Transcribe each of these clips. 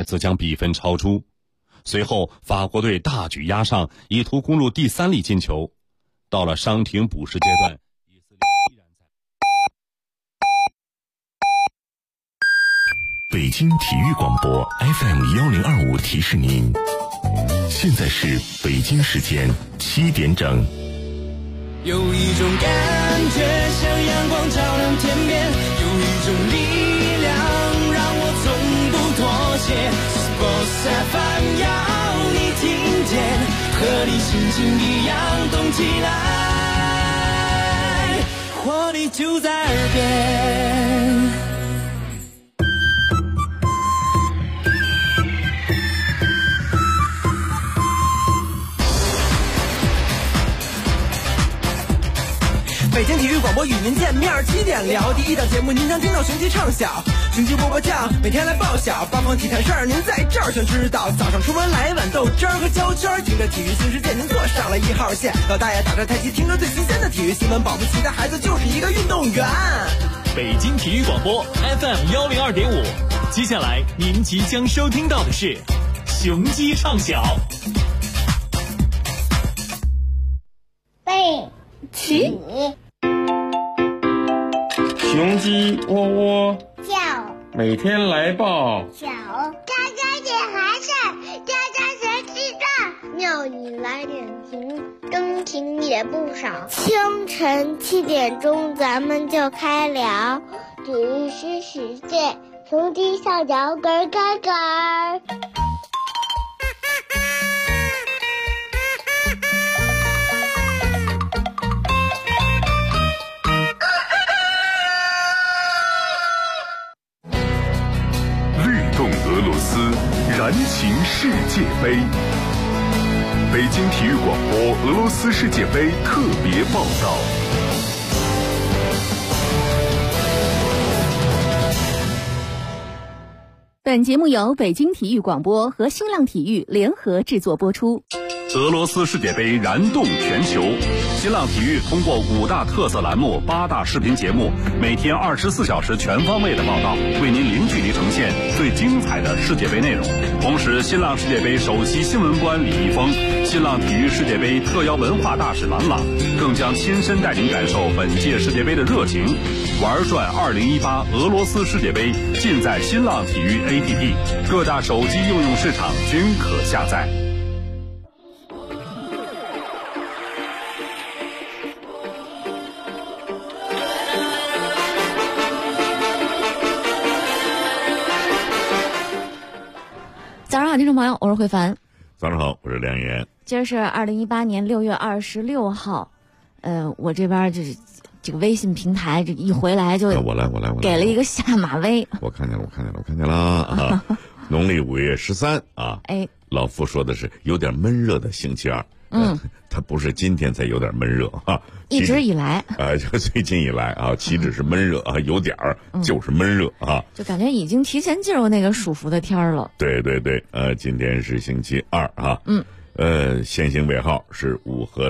次将比分超出。随后法国队大举压上，以图攻入第3粒进球。到了伤停补时阶段，以色列依然在。 北京体育广播 FM1025提示您，现在是北京时间7点整。 有一种感觉像阳光照亮天边，有一种力量让我从不妥协。Sports FM 要你听见，和你心情一样动起来，活力就在耳边。北京体育广播与您见面，7点聊第一档节目，您将听到雄鸡唱晓，雄鸡波波酱，每天来报晓，八方体坛事儿您在这儿全知道。早上出门来碗豆汁儿和焦圈，听着体育新世界，您坐上了1号线。老大爷打着太极，听着最新鲜的体育新闻，保不齐的孩子就是一个运动员。 北京体育广播 FM102.5，接下来您即将收听到的是雄鸡唱晓。 背起雄鸡喔喔叫， 每天来报小家家点孩子，家家谁知道？庙里来点评，钟情也不少。清晨7点钟，咱们就开聊体育新世界，雄鸡上脚咯咯咯。 俄罗斯燃情世界杯，北京体育广播俄罗斯世界杯特别报道。 本节目由北京体育广播和新浪体育联合制作播出。 俄罗斯世界杯燃动全球，新浪体育通过5大特色栏目、8大视频节目，每天24小时全方位的报道，为您零距离呈现最精彩的世界杯内容。同时，新浪世界杯首席新闻官李易峰、新浪体育世界杯特邀文化大使郎朗，更将亲身带您感受本届世界杯的热情。玩转2018俄罗斯世界杯，尽在新浪体育 APP， 各大手机应用市场均可下载。 早上好，听众朋友，我是慧凡。 早上好，我是梁岩。 今儿是2018年6月26号，我这边就是这个微信平台，这一回来就我来给了一个下马威。 我看见了啊！农历5月13啊， 哎， 老傅说的是有点闷热的星期二。它不是今天才有点闷热啊， 一直以来就最近以来啊，岂止是闷热啊，有点儿就是闷热啊， 就感觉已经提前进入那个属伏的天儿了。 对，今天是星期二啊，限行尾号是5和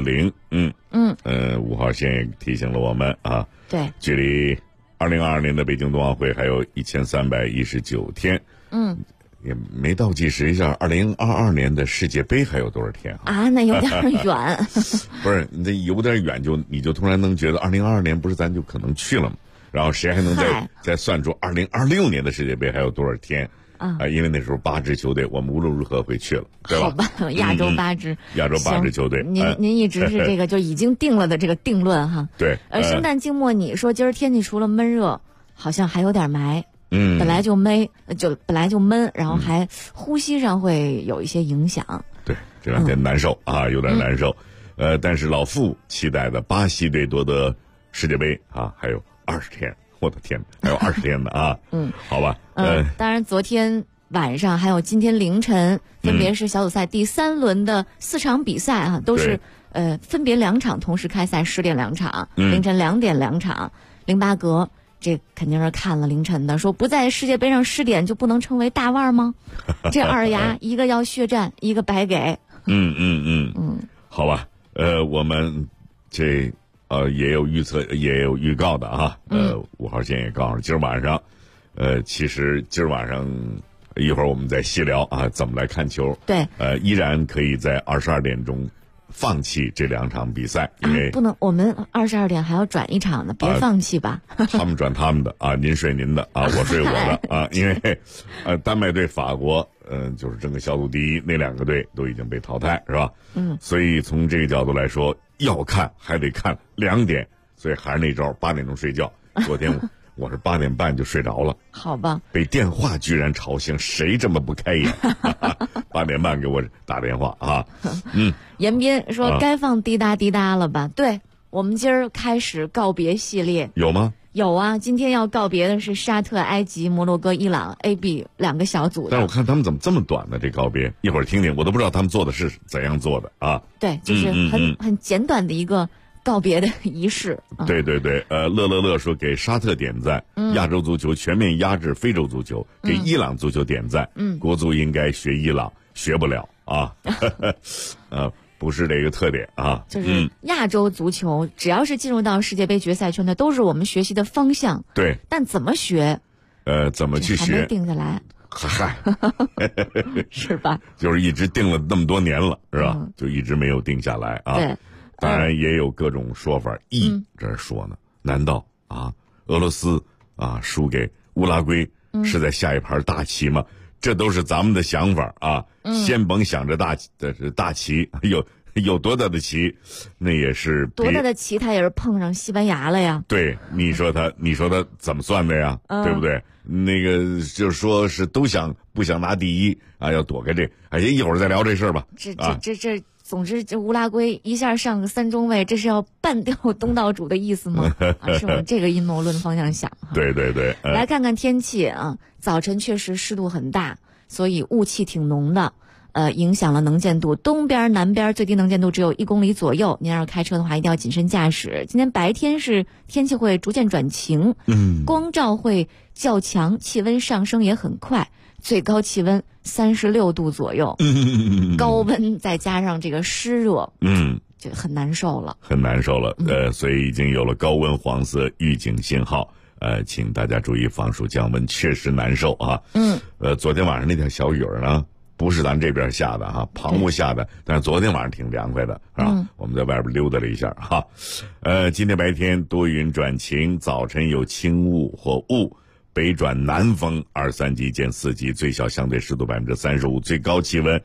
0，5号线也提醒了我们啊， 对， 距离2022年的北京冬奥会还有1319天，也没倒计时一下2022年的世界杯还有多少天啊？那有点远。 不是，你这有点远你就突然能觉得2022年不是咱就可能去了吗？然后谁还能再算出2026年的世界杯还有多少天啊？因为那时候8支球队，我们无论如何会去了，对吧？ 好吧，亚洲8支， 亚洲8支球队。 您一直是这个就已经定了的这个定论哈。 对。 圣诞静默，你说今儿天气除了闷热，好像还有点霾。本来就闷，然后还呼吸上会有一些影响。 对，这两天难受啊，有点难受。但是老傅期待的巴西队夺得世界杯啊，还有20天，我的天，还有20天呢啊。好吧。 当然昨天晚上还有今天凌晨，分别是小组赛第3轮的4场比赛啊，都是分别2场同时开赛，10点2场，凌晨2点2场。08格。这肯定是看了凌晨的，说不在世界杯上失点就不能称为大腕吗？这2牙一个要血战，一个白给。 好吧，我们这也有预测，也有预告的啊。5号线也告诉今儿晚上，其实今儿晚上一会儿我们再细聊啊，怎么来看球。 对， 依然可以在22点钟放弃这2场比赛，因为不能，我们22点还要转一场呢，别放弃吧。 他们转他们的啊，您睡您的啊，我睡我的啊，因为丹麦对法国，就是整个小组第一那2个队都已经被淘汰，是吧？所以从这个角度来说，要看还得看2点，所以还是那招，8点钟睡觉。昨天我是8点半就睡着了， 好吧？ 被电话居然吵醒，谁这么不开眼？8点半给我打电话啊！ 严斌说该放滴答滴答了吧？对，我们今儿开始告别系列， 有吗？ 有啊，今天要告别的是沙特、埃及、摩洛哥、伊朗 A、B 2个小组的。 但是我看他们怎么这么短呢？这告别一会儿听听，我都不知道他们做的是怎样做的啊？ 对，就是很简短的一个告别的仪式。 对对对，乐说给沙特点赞，亚洲足球全面压制非洲足球，给伊朗足球点赞，国足应该学伊朗，学不了啊，不是这个特点啊。 就是亚洲足球，只要是进入到世界杯决赛圈的，都是我们学习的方向。 对， 但怎么学？ 怎么去学？ 还没定下来。 嗨， 是吧？ 就是一直定了那么多年了，是吧？就一直没有定下来啊。 对。 当然也有各种说法，这说呢？难道啊，俄罗斯啊输给乌拉圭是在下一盘大棋吗？这都是咱们的想法啊。先甭想着大棋有多大的棋，那也是多大的棋，他也是碰上西班牙了呀。 对，你说他怎么算的呀？对不对？那个就是说是都不想拿第一啊，要躲开这。哎，一会儿再聊这事儿吧。 这。总之，这乌拉圭一下上个3中卫，这是要半掉东道主的意思吗？是往这个阴谋论方向想哈。 对对对， 来看看天气啊，早晨确实湿度很大，所以雾气挺浓的，影响了能见度。东边、南边最低能见度只有1公里左右，您要是开车的话，一定要谨慎驾驶。今天白天是天气会逐渐转晴，光照会较强，气温上升也很快。最高气温36度左右，高温再加上这个湿热，就很难受了，很难受了。 所以已经有了高温黄色预警信号，请大家注意防暑降温，确实难受啊。昨天晚上那条小雨呢，不是咱这边下的哈，旁屋下的，但是昨天晚上挺凉快的啊。我们在外边溜达了一下哈。今天白天多云转晴，早晨有轻雾或雾。北转南风2、3级见4级，最小相对湿度35%，最高气温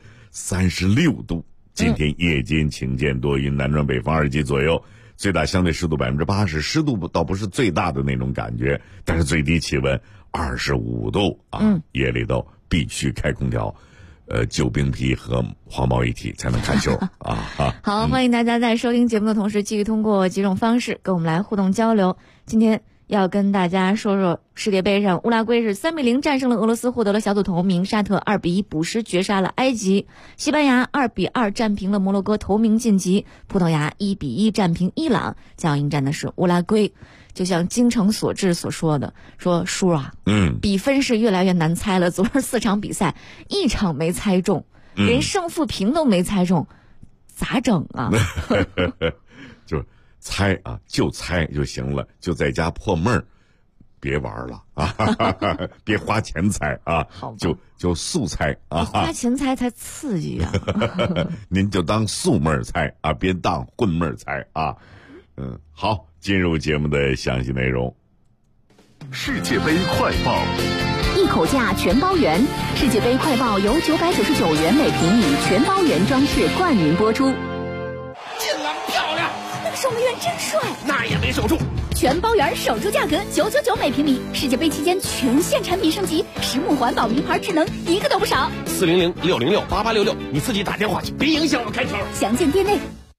36度。今天夜间晴间多云，南转北风2级左右，最大相对湿度80%，湿度倒不是最大的那种感觉，但是最低气温25度啊，夜里头必须开空调。救冰皮和黄毛一体才能看球啊！ 好，欢迎大家在收听节目的同时，继续通过几种方式跟我们来互动交流。今天要跟大家说说世界杯上，乌拉圭是3-0战胜了俄罗斯，获得了小组头名；沙特2-1补时绝杀了埃及；西班牙2-2战平了摩洛哥，头名晋级；葡萄牙1-1战平伊朗，将要迎战的是乌拉圭。就像京城所志所说的，说叔啊，比分是越来越难猜了。昨儿4场比赛，1场没猜中，连胜负平都没猜中，咋整啊？ 就猜啊，就猜就行了，就在家破闷儿，别玩了啊！别花钱猜啊，就速猜啊！ 花钱猜才刺激啊！ 您就当素闷儿猜啊，别当混闷儿猜啊！好。进入节目的详细内容。 世界杯快报， 一口价全包圆。世界杯快报由999元每平米全包圆装饰冠名播出。 进了，漂亮！ 那个守门员真帅， 那也没守住。 全包圆守住价格999每平米。世界杯期间全线产品升级，实木环保名牌智能一个都不少。 400-606-8866，你自己打电话去，别影响我开球。 详见店内。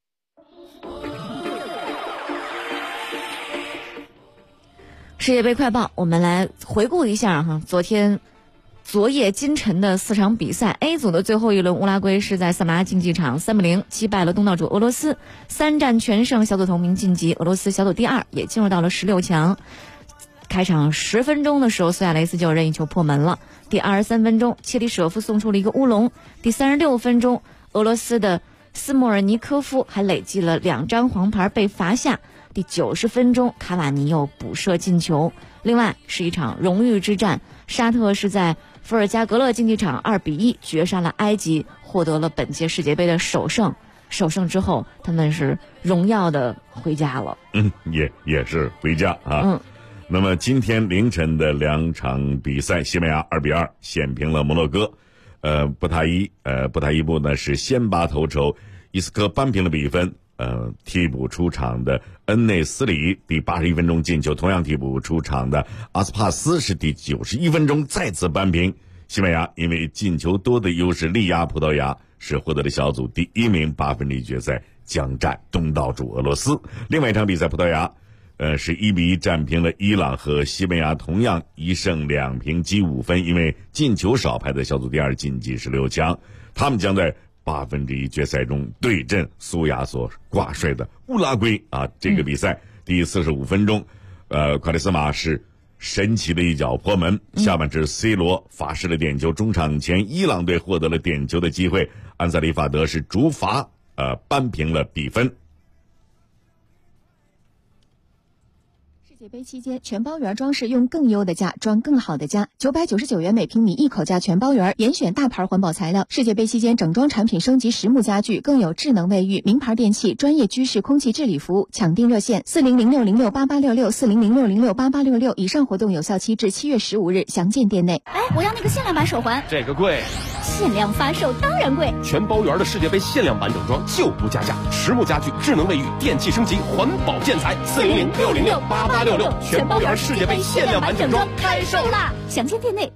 世界杯快报，我们来回顾一下哈，昨夜今晨的4场比赛。A 组的最后一轮，乌拉圭是在萨马拉竞技场3-0击败了东道主俄罗斯，3战全胜，小组头名晋级。俄罗斯小组第2，也进入到了16强。开场10分钟的时候，苏亚雷斯就任意球破门了。第23分钟，切里舍夫送出了一个乌龙。第36分钟，俄罗斯的斯莫尔尼科夫还累计了2张黄牌被罚下。第90分钟，卡瓦尼又补射进球。另外是一场荣誉之战，沙特是在伏尔加格勒竞技场2-1绝杀了埃及，获得了本届世界杯的首胜。首胜之后，他们是荣耀的回家了。 也是回家啊。那么今天凌晨的2场比赛，西班牙2-2险平了摩洛哥。布塔伊布呢是先拔头筹，伊斯科扳平了比分。替补出场的恩内斯里第81分钟进球，同样替补出场的阿斯帕斯是第91分钟再次扳平。西班牙因为进球多的优势力压葡萄牙，是获得了小组第1名，8分之一决赛将战东道主俄罗斯。另外一场比赛，葡萄牙是1-1战平了伊朗，和西班牙同样1胜2平积5分，因为进球少排在小组第2晋级16强。他们将在8分之一决赛中对阵苏亚所挂帅的乌拉圭啊！这个比赛第45分钟，夸列斯马是神奇的一脚破门，下半时 C 罗罚失了点球，中场前伊朗队获得了点球的机会，安萨里法德是主罚扳平了比分。 世界杯期间，全包圆装饰用更优的价装更好的家，999元每平米一口价全包圆，严选大牌环保材料。世界杯期间，整装产品升级实木家具，更有智能卫浴、名牌电器、专业居室空气治理服务。抢订热线4006068866，4006068866。以上活动有效期至7月15日，详见店内。 哎，我要那个限量版手环， 这个贵。 限量发售当然贵。 全包圆的世界杯限量版整装就不加价，实木家具、智能卫浴、电器升级、环保建材，4006068866，全包圆世界杯限量版整装开售啦！ 详见店内。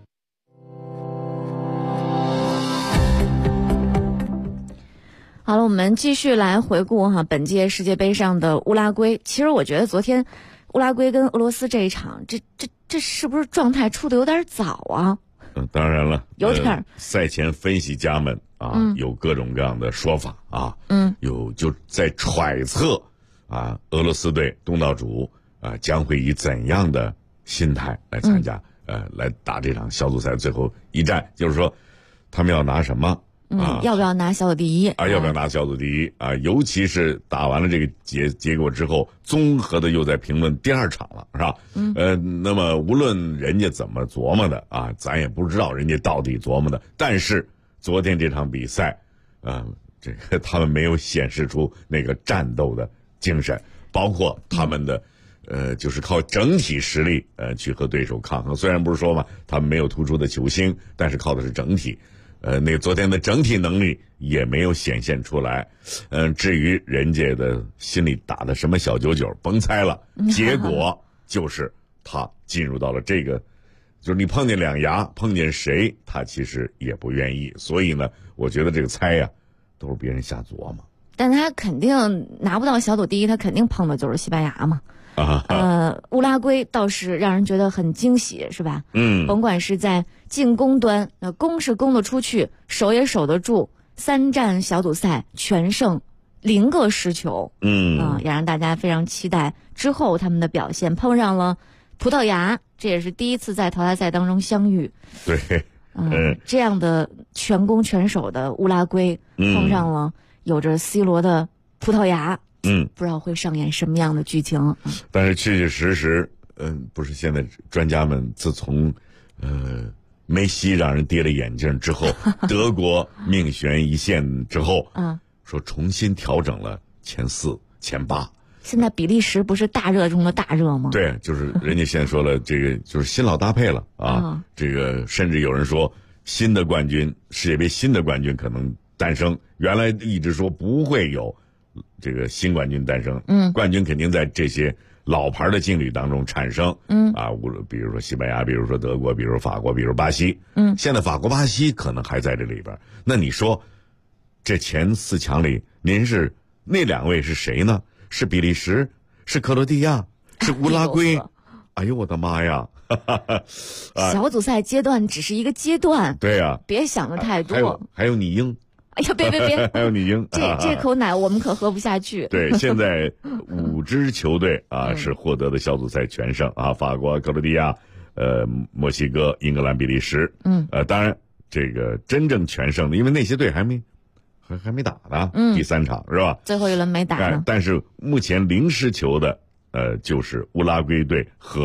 好了，我们继续来回顾本届世界杯上的乌拉圭。其实我觉得昨天乌拉圭跟俄罗斯这一场，这是不是状态出的有点早啊？ 当然了， 有点赛前分析家们有各种各样的说法啊，就在揣测俄罗斯队东道主将会以怎样的心态来参加来打这场小组赛最后一战，就是说他们要拿什么要不要拿小组第一要不要拿小组第一尤其是打完了这个结果之后，综合的又在评论第2场了，是吧？那么无论人家怎么琢磨的咱也不知道人家到底琢磨的，但是昨天这场比赛这个他们没有显示出那个战斗的精神，包括他们的就是靠整体实力去和对手抗衡。虽然不是说嘛，他们没有突出的球星，但是靠的是整体。那昨天的整体能力也没有显现出来。至于人家的心里打的什么小九九，甭猜了。结果就是他进入到了这个，就是你碰见两牙，碰见谁，他其实也不愿意。所以呢，我觉得这个猜呀，都是别人瞎琢磨。 但他肯定拿不到小组第一，他肯定碰的就是西班牙嘛。乌拉圭倒是让人觉得很惊喜，是吧？甭管是在进攻端，攻是攻得出去，守也守得住，3战小组赛全胜，0个失球，也让大家非常期待之后他们的表现。碰上了葡萄牙，这也是第一次在淘汰赛当中相遇。 对， 这样的全攻全守的乌拉圭，碰上了有着 C 罗的葡萄牙。不知道会上演什么样的剧情。 但是确确实实，不是现在专家们自从梅西让人跌了眼镜之后，德国命悬一线之后，说重新调整了前4、前8。 现在比利时不是大热中的大热吗？ 对，就是人家现在说了，这个就是新老搭配了啊。这个甚至有人说，新的冠军，世界杯新的冠军可能诞生。原来一直说不会有这个新冠军诞生，冠军肯定在这些老牌的劲旅当中产生，比如说西班牙，比如说德国，比如法国，比如巴西，现在法国、巴西可能还在这里边。那你说，这前4强里，您是那2位是谁呢？是比利时，是克罗地亚，是乌拉圭？哎呦我的妈呀！ 小组赛阶段只是一个阶段， 对呀， 别想的太多。 还有你英。 哎呀，别！ 还有你赢， 这口奶我们可喝不下去。 对，现在5支球队是获得的小组赛全胜法国、克罗地亚、墨西哥、英格兰、比利时。当然这个真正全胜的，因为那些队还没打呢，第3场是吧？ 最后一轮没打呢。 但是目前0失球的就是乌拉圭队和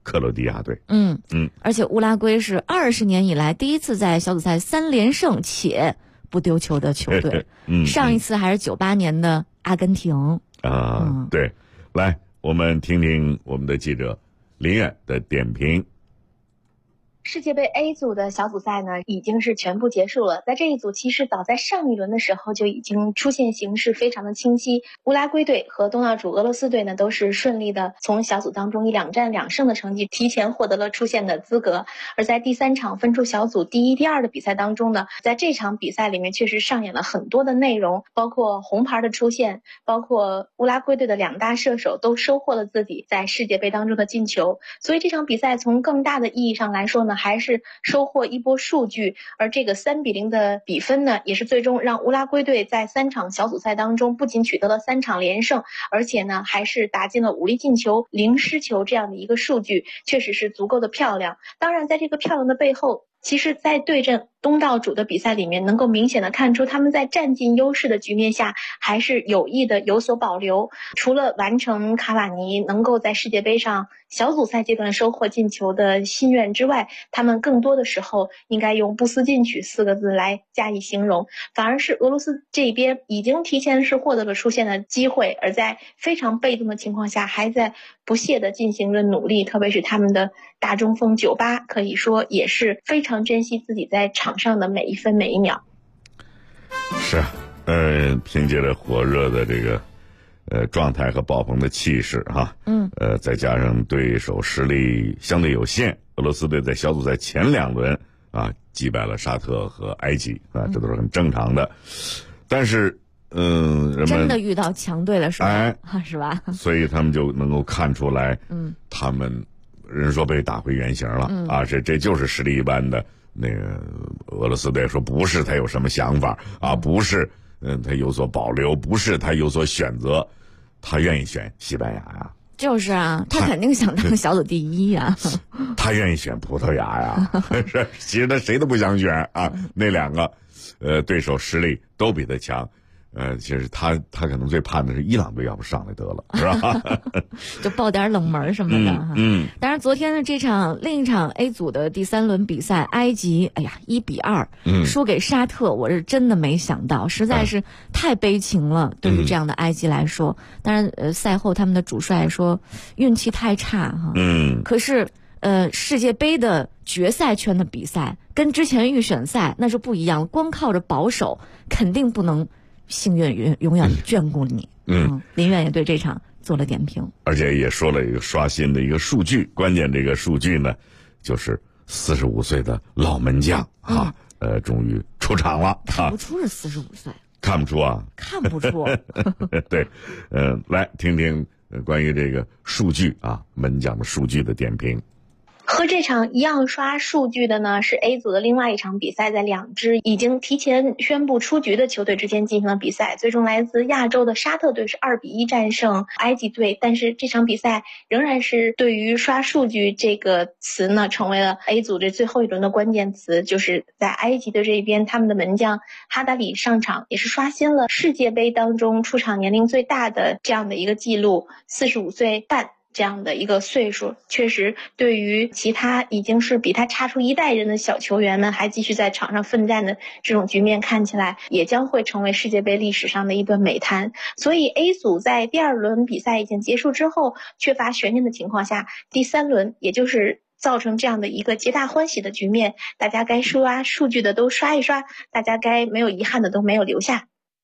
克罗地亚队。 而且乌拉圭是20年以来第一次在小组赛3连胜且不丢球的球队。上一次还是98年的阿根廷。 对，来，我们听听我们的记者林远的点评。 世界杯 A 组的小组赛呢，已经是全部结束了。在这一组，其实早在上一轮的时候就已经出现形势非常的清晰。乌拉圭队和东道主俄罗斯队呢，都是顺利的从小组当中以2战2胜的成绩提前获得了出线的资格。而在第3场分出小组第1、第2的比赛当中呢，在这场比赛里面确实上演了很多的内容，包括红牌的出现，包括乌拉圭队的2大射手都收获了自己在世界杯当中的进球。所以这场比赛从更大的意义上来说呢，还是收获一波数据，而这个3-0的比分呢，也是最终让乌拉圭队在3场小组赛当中不仅取得了3场连胜，而且呢还是打进了5粒进球、0失球这样的一个数据，确实是足够的漂亮。当然在这个漂亮的背后，其实在对阵东道主的比赛里面，能够明显的看出他们在占尽优势的局面下还是有意的有所保留。除了完成卡瓦尼能够在世界杯上小组赛阶段收获进球的心愿之外，他们更多的时候应该用不思进取4个字来加以形容。反而是俄罗斯这边已经提前是获得了出线的机会，而在非常被动的情况下还在不懈的进行着努力，特别是他们的大中锋98可以说也是非常珍惜自己在场上的每一分每一秒。 是，凭借着火热的这个状态和爆棚的气势哈，再加上对手实力相对有限，俄罗斯队在小组赛前2轮击败了沙特和埃及这都是很正常的。但是人们真的遇到强队了是吧？是吧？ 所以他们就能够看出来，他们人说被打回原形了这就是实力一般的那个俄罗斯队，说不是他有什么想法不是他有所保留，不是他有所选择，他愿意选西班牙呀。 就是他肯定想当小组第1呀。 他愿意选葡萄牙呀。其实他谁都不想选那2个对手实力都比他强。其实他可能最盼的是伊朗队要不上来得了，是吧？ 就爆点冷门什么的当然昨天的这场另一场 A 组的第3轮比赛，埃及1-2输给沙特，我是真的没想到，实在是太悲情了，对于这样的埃及来说。当然赛后他们的主帅说运气太差可是世界杯的决赛圈的比赛跟之前预选赛那是不一样，光靠着保守肯定不能幸运永远眷顾你。林远也对这场做了点评， 而且也说了一个刷新的一个数据，关键这个数据呢，就是45岁的老门将终于出场了。 看不出是45岁， 看不出看不出。 对，来听听关于这个数据门将的数据的点评。 和这场一样刷数据的呢，是 A 组的另外一场比赛，在2支已经提前宣布出局的球队之间进行了比赛，最终来自亚洲的沙特队是2-1战胜埃及队。但是这场比赛仍然是对于刷数据这个词呢，成为了 A 组这最后一轮的关键词，就是在埃及的这边，他们的门将哈达里上场，也是刷新了世界杯当中出场年龄最大的这样的一个记录，45岁半。这样的一个岁数，确实对于其他已经是比他差出一代人的小球员们还继续在场上奋战的这种局面，看起来也将会成为世界杯历史上的一段美谈。所以 A 组在第2轮比赛已经结束之后，缺乏悬念的情况下，第3轮也就是造成这样的一个皆大欢喜的局面，大家该刷数据的都刷一刷，大家该没有遗憾的都没有留下。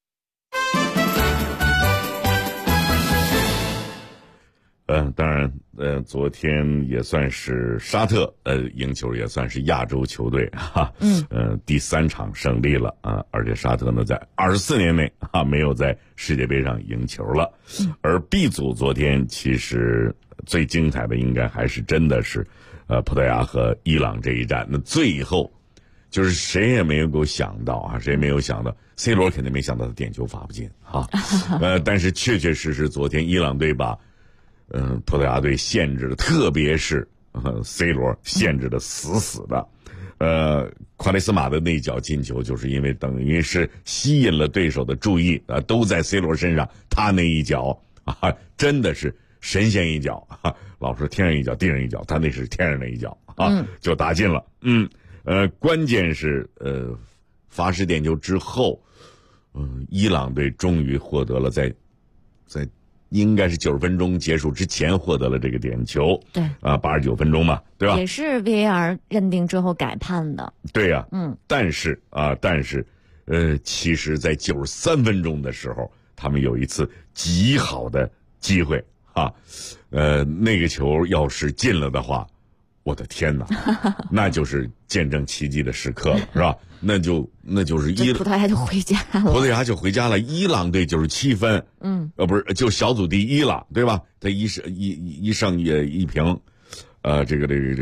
当然昨天也算是沙特赢球，也算是亚洲球队第3场胜利了而且沙特呢在24年内没有在世界杯上赢球了。而 B 组昨天其实最精彩的应该还是真的是葡萄牙和伊朗这一战。那最后就是谁也没有够想到谁也没有想到 C 罗肯定没想到他点球罚不进但是确确实实昨天伊朗队把葡萄牙队限制的，特别是C 罗限制的死死的。夸雷斯马的那脚进球，就是因为等于是吸引了对手的注意都在 C 罗身上，他那一脚真的是神仙一脚啊，老说天上一脚地上一脚，他那是天上那一脚啊，就打进了。关键是罚失点球之后，伊朗队终于获得了在应该是90分钟结束之前获得了这个点球。 对啊，89分钟嘛，对吧？ 也是 VAR 认定之后改判的。 对呀，但是其实在93分钟的时候，他们有一次极好的机会啊，那个球要是进了的话，我的天哪，那就是见证奇迹的时刻了，是吧？那就是葡萄牙就回家了。 葡萄牙就回家了。伊朗队97分，不是就小组第一了，对吧？他一胜一平，这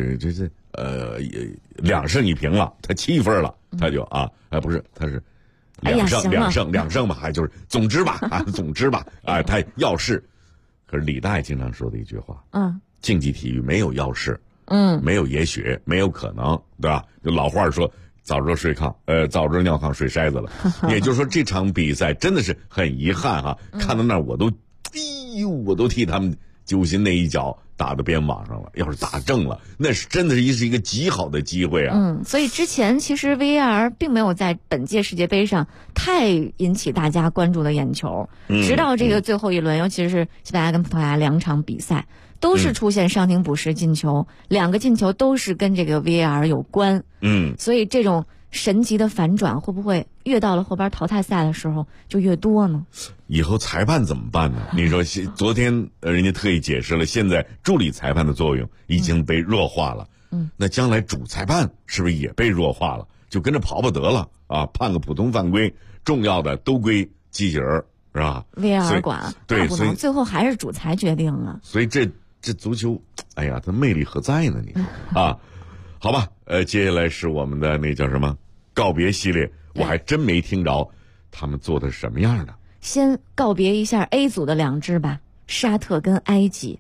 2胜1平了，他7分了，他就不是，他是两胜吧，还就是总之吧，他要是，可是李大爷经常说的一句话，竞技体育没有要是。没有也许，没有可能，对吧？就老话说，早知道睡炕，早知道尿炕睡筛子了。也就是说，这场比赛真的是很遗憾哈，看到那儿我都替他们揪心，那一脚打到边网上了。要是打正了，那是真的是一个极好的机会啊。 所以之前其实 VAR 并没有在本届世界杯上太引起大家关注的眼球，直到这个最后一轮，尤其是西班牙跟葡萄牙2场比赛。都是出现伤停补时进球，2个进球都是跟这个 VAR 有关。所以这种神级的反转会不会越到了后边淘汰赛的时候就越多呢？ 以后裁判怎么办呢？你说昨天人家特意解释了，现在助理裁判的作用已经被弱化了。那将来主裁判是不是也被弱化了？就跟着跑得了啊，判个普通犯规，重要的都归机器人，是吧 ？VAR 管， 对， 所以最后还是主裁决定啊。 所以这足球，哎呀，它魅力何在呢？你啊，好吧，接下来是我们的那叫什么告别系列，我还真没听着他们做的是什么样的。 先告别一下 A 组的2支吧，沙特跟埃及。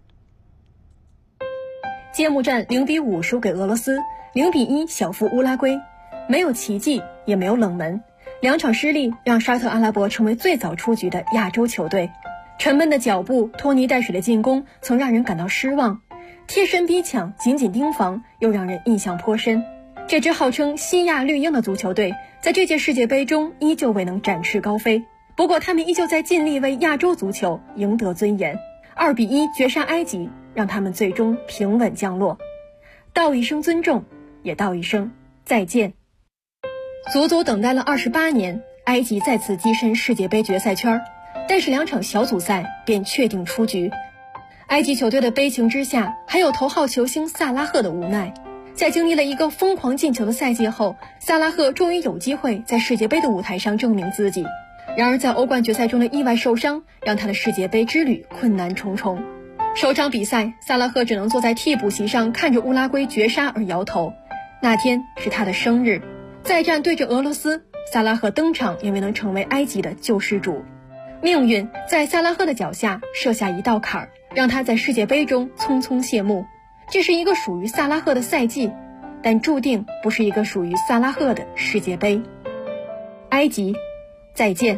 揭幕战0-5输给俄罗斯，0-1小负乌拉圭，没有奇迹，也没有冷门，2场失利让沙特阿拉伯成为最早出局的亚洲球队。沉闷的脚步，拖泥带水的进攻曾让人感到失望，贴身逼抢，紧紧盯防又让人印象颇深。这支号称西亚绿鹰的足球队在这届世界杯中依旧未能展翅高飞，不过他们依旧在尽力为亚洲足球赢得尊严。2-1绝杀埃及，让他们最终平稳降落。道一声尊重，也道一声再见。足足等待了28年，埃及再次跻身世界杯决赛圈，但是2场小组赛便确定出局。埃及球队的悲情之下，还有头号球星萨拉赫的无奈。在经历了一个疯狂进球的赛季后，萨拉赫终于有机会在世界杯的舞台上证明自己。然而在欧冠决赛中的意外受伤，让他的世界杯之旅困难重重。首场比赛，萨拉赫只能坐在替补席上看着乌拉圭绝杀而摇头。那天是他的生日，再战对着俄罗斯，萨拉赫登场也未能成为埃及的救世主。命运在萨拉赫的脚下设下一道坎儿，让他在世界杯中匆匆谢幕。这是一个属于萨拉赫的赛季，但注定不是一个属于萨拉赫的世界杯。埃及，再见。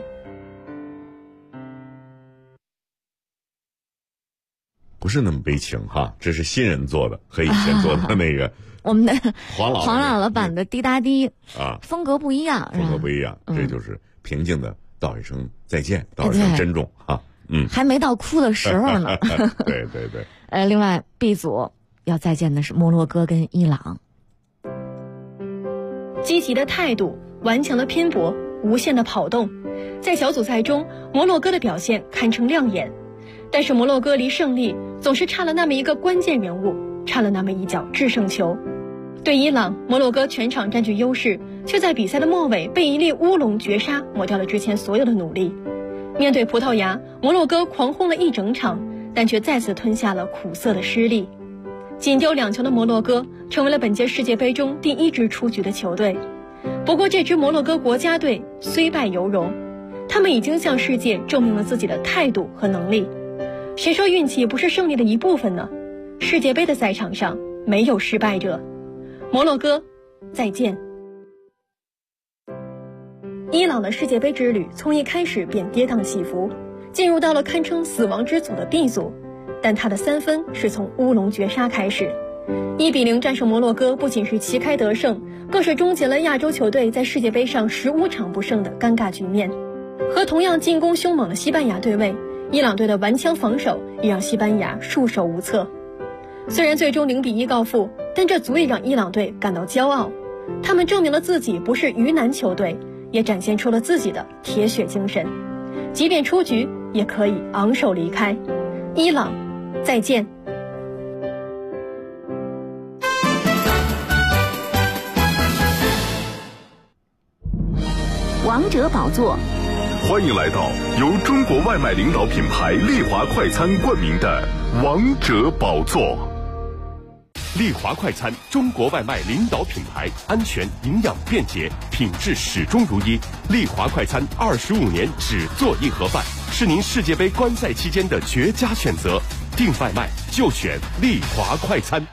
不是那么悲情哈，这是新人做的，和以前做的那个我们的黄姥姥版的滴答滴啊， 风格不一样， 这就是平静的道一声再见，道一声珍重哈。 还没到哭的时候呢。 对。 另外 B 组要再见的是摩洛哥跟伊朗。 积极的态度，顽强的拼搏，无限的跑动，在小组赛中，摩洛哥的表现堪称亮眼。但是摩洛哥离胜利总是差了那么一个关键人物，差了那么一脚制胜球。对伊朗，摩洛哥全场占据优势，却在比赛的末尾被一粒乌龙绝杀抹掉了之前所有的努力。面对葡萄牙，摩洛哥狂轰了一整场，但却再次吞下了苦涩的失利。仅丢2球的摩洛哥成为了本届世界杯中第1支出局的球队。不过这支摩洛哥国家队虽败犹荣，他们已经向世界证明了自己的态度和能力。谁说运气不是胜利的一部分呢？世界杯的赛场上没有失败者。摩洛哥，再见。伊朗的世界杯之旅从一开始便跌宕起伏，进入到了堪称死亡之组的 B 组， 但他的3分是从乌龙绝杀开始。1-0战胜摩洛哥，不仅是旗开得胜，更是终结了亚洲球队在世界杯上15场不胜的尴尬局面。和同样进攻凶猛的西班牙对位，伊朗队的顽强防守也让西班牙束手无策。虽然最终0-1告负，但这足以让伊朗队感到骄傲。他们证明了自己不是鱼腩球队，也展现出了自己的铁血精神。即便出局，也可以昂首离开。伊朗，再见。 王者宝座， 欢迎来到由中国外卖领导品牌丽华快餐冠名的王者宝座。 丽华快餐，中国外卖领导品牌，安全、营养、便捷，品质始终如一。丽华快餐25年只做一盒饭，是您世界杯观赛期间的绝佳选择。订外卖就选丽华快餐。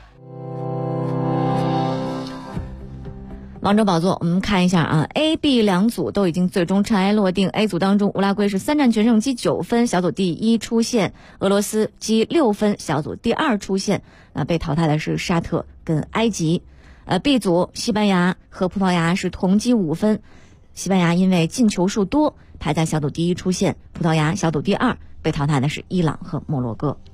王者宝座，我们看一下啊 ，A、B 两组都已经最终尘埃落定。A 组当中，乌拉圭是3战全胜，积9分，小组第1出线；俄罗斯积6分，小组第2出线。被淘汰的是沙特跟埃及。B 组，西班牙和葡萄牙是同积5分，西班牙因为进球数多排在小组第1出线，葡萄牙小组第2，被淘汰的是伊朗和摩洛哥。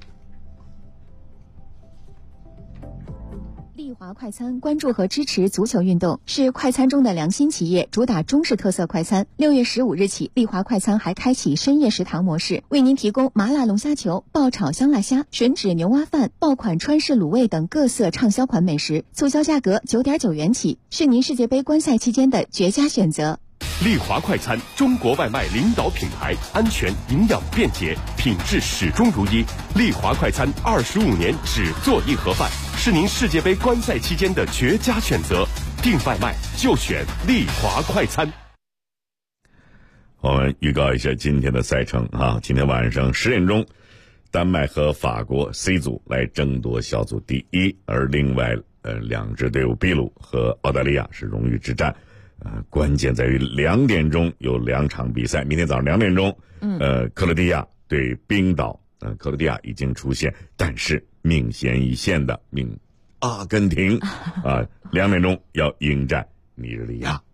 丽华快餐关注和支持足球运动，是快餐中的良心企业，主打中式特色快餐。6月15日起，丽华快餐还开启深夜食堂模式，为您提供麻辣龙虾球、爆炒香辣虾、吮指牛蛙饭、爆款川式卤味等各色畅销款美食，促销价格9.9元起，是您世界杯观赛期间的绝佳选择。 丽华快餐，中国外卖领导品牌，安全、营养、便捷，品质始终如一。丽华快餐25年只做一盒饭，是您世界杯观赛期间的绝佳选择。订外卖就选丽华快餐。 我们预告一下今天的赛程啊，今天晚上10点钟，丹麦和法国 C 组来争夺小组第1，而另外2支队伍秘鲁和澳大利亚是荣誉之战。关键在于2点钟有2场比赛，明天早上2点钟，克罗地亚对冰岛，克罗地亚已经出现，但是命悬一线的阿根廷2点钟要迎战尼日利亚。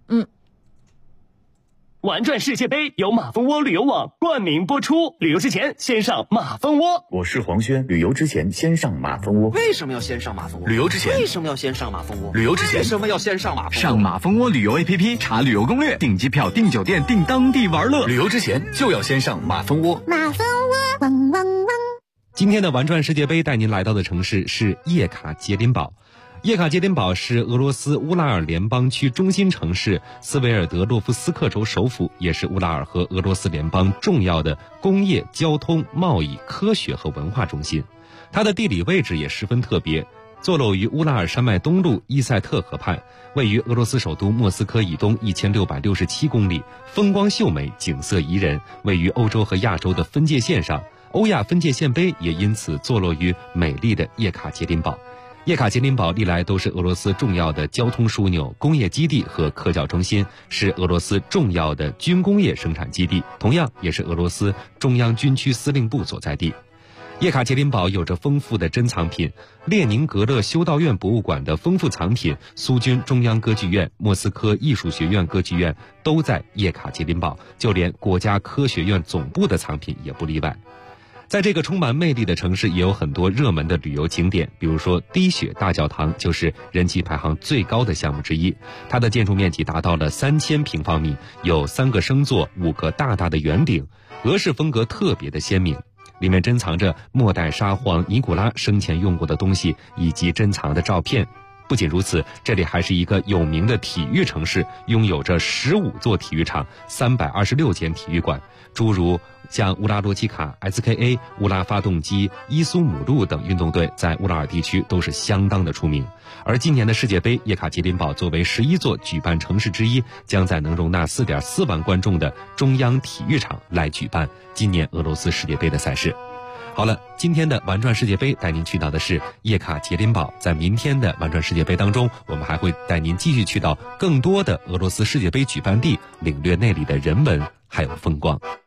玩转世界杯由马蜂窝旅游网冠名播出，旅游之前先上马蜂窝。 我是黄轩，旅游之前先上马蜂窝。 为什么要先上马蜂窝？ 旅游之前为什么要先上马蜂窝？ 旅游之前为什么要先上马蜂窝？ 上马蜂窝旅游 APP 查旅游攻略，订机票、订酒店、订当地玩乐。旅游之前就要先上马蜂窝。 马蜂窝，汪汪汪！ 今天的玩转世界杯带您来到的城市是叶卡捷琳堡。叶卡捷琳堡是俄罗斯乌拉尔联邦区中心城市，斯维尔德洛夫斯克州首府，也是乌拉尔和俄罗斯联邦重要的工业、交通、贸易、科学和文化中心。它的地理位置也十分特别，坐落于乌拉尔山脉东麓伊塞特河畔，位于俄罗斯首都莫斯科以东1667公里，风光秀美，景色宜人，位于欧洲和亚洲的分界线上。欧亚分界线碑也因此坐落于美丽的叶卡捷琳堡。叶卡捷琳堡历来都是俄罗斯重要的交通枢纽、工业基地和科教中心，是俄罗斯重要的军工业生产基地，同样也是俄罗斯中央军区司令部所在地。叶卡捷琳堡有着丰富的珍藏品，列宁格勒修道院博物馆的丰富藏品、苏军中央歌剧院、莫斯科艺术学院歌剧院都在叶卡捷琳堡，就连国家科学院总部的藏品也不例外。在这个充满魅力的城市，也有很多热门的旅游景点，比如说滴血大教堂就是人气排行最高的项目之一。它的建筑面积达到了3000平方米，有3个升座、5个大大的圆顶，俄式风格特别的鲜明。里面珍藏着末代沙皇尼古拉生前用过的东西，以及珍藏的照片。不仅如此，这里还是一个有名的体育城市，拥有着15座体育场、326间体育馆，诸如像乌拉罗齐卡、SKA、乌拉发动机、伊苏姆路等运动队在乌拉尔地区都是相当的出名。而今年的世界杯，叶卡捷琳堡作为11座举办城市之一，将在能容纳4.4万观众的中央体育场来举办今年俄罗斯世界杯的赛事。好了，今天的玩转世界杯带您去到的是叶卡捷琳堡。在明天的玩转世界杯当中，我们还会带您继续去到更多的俄罗斯世界杯举办地，领略那里的人文还有风光。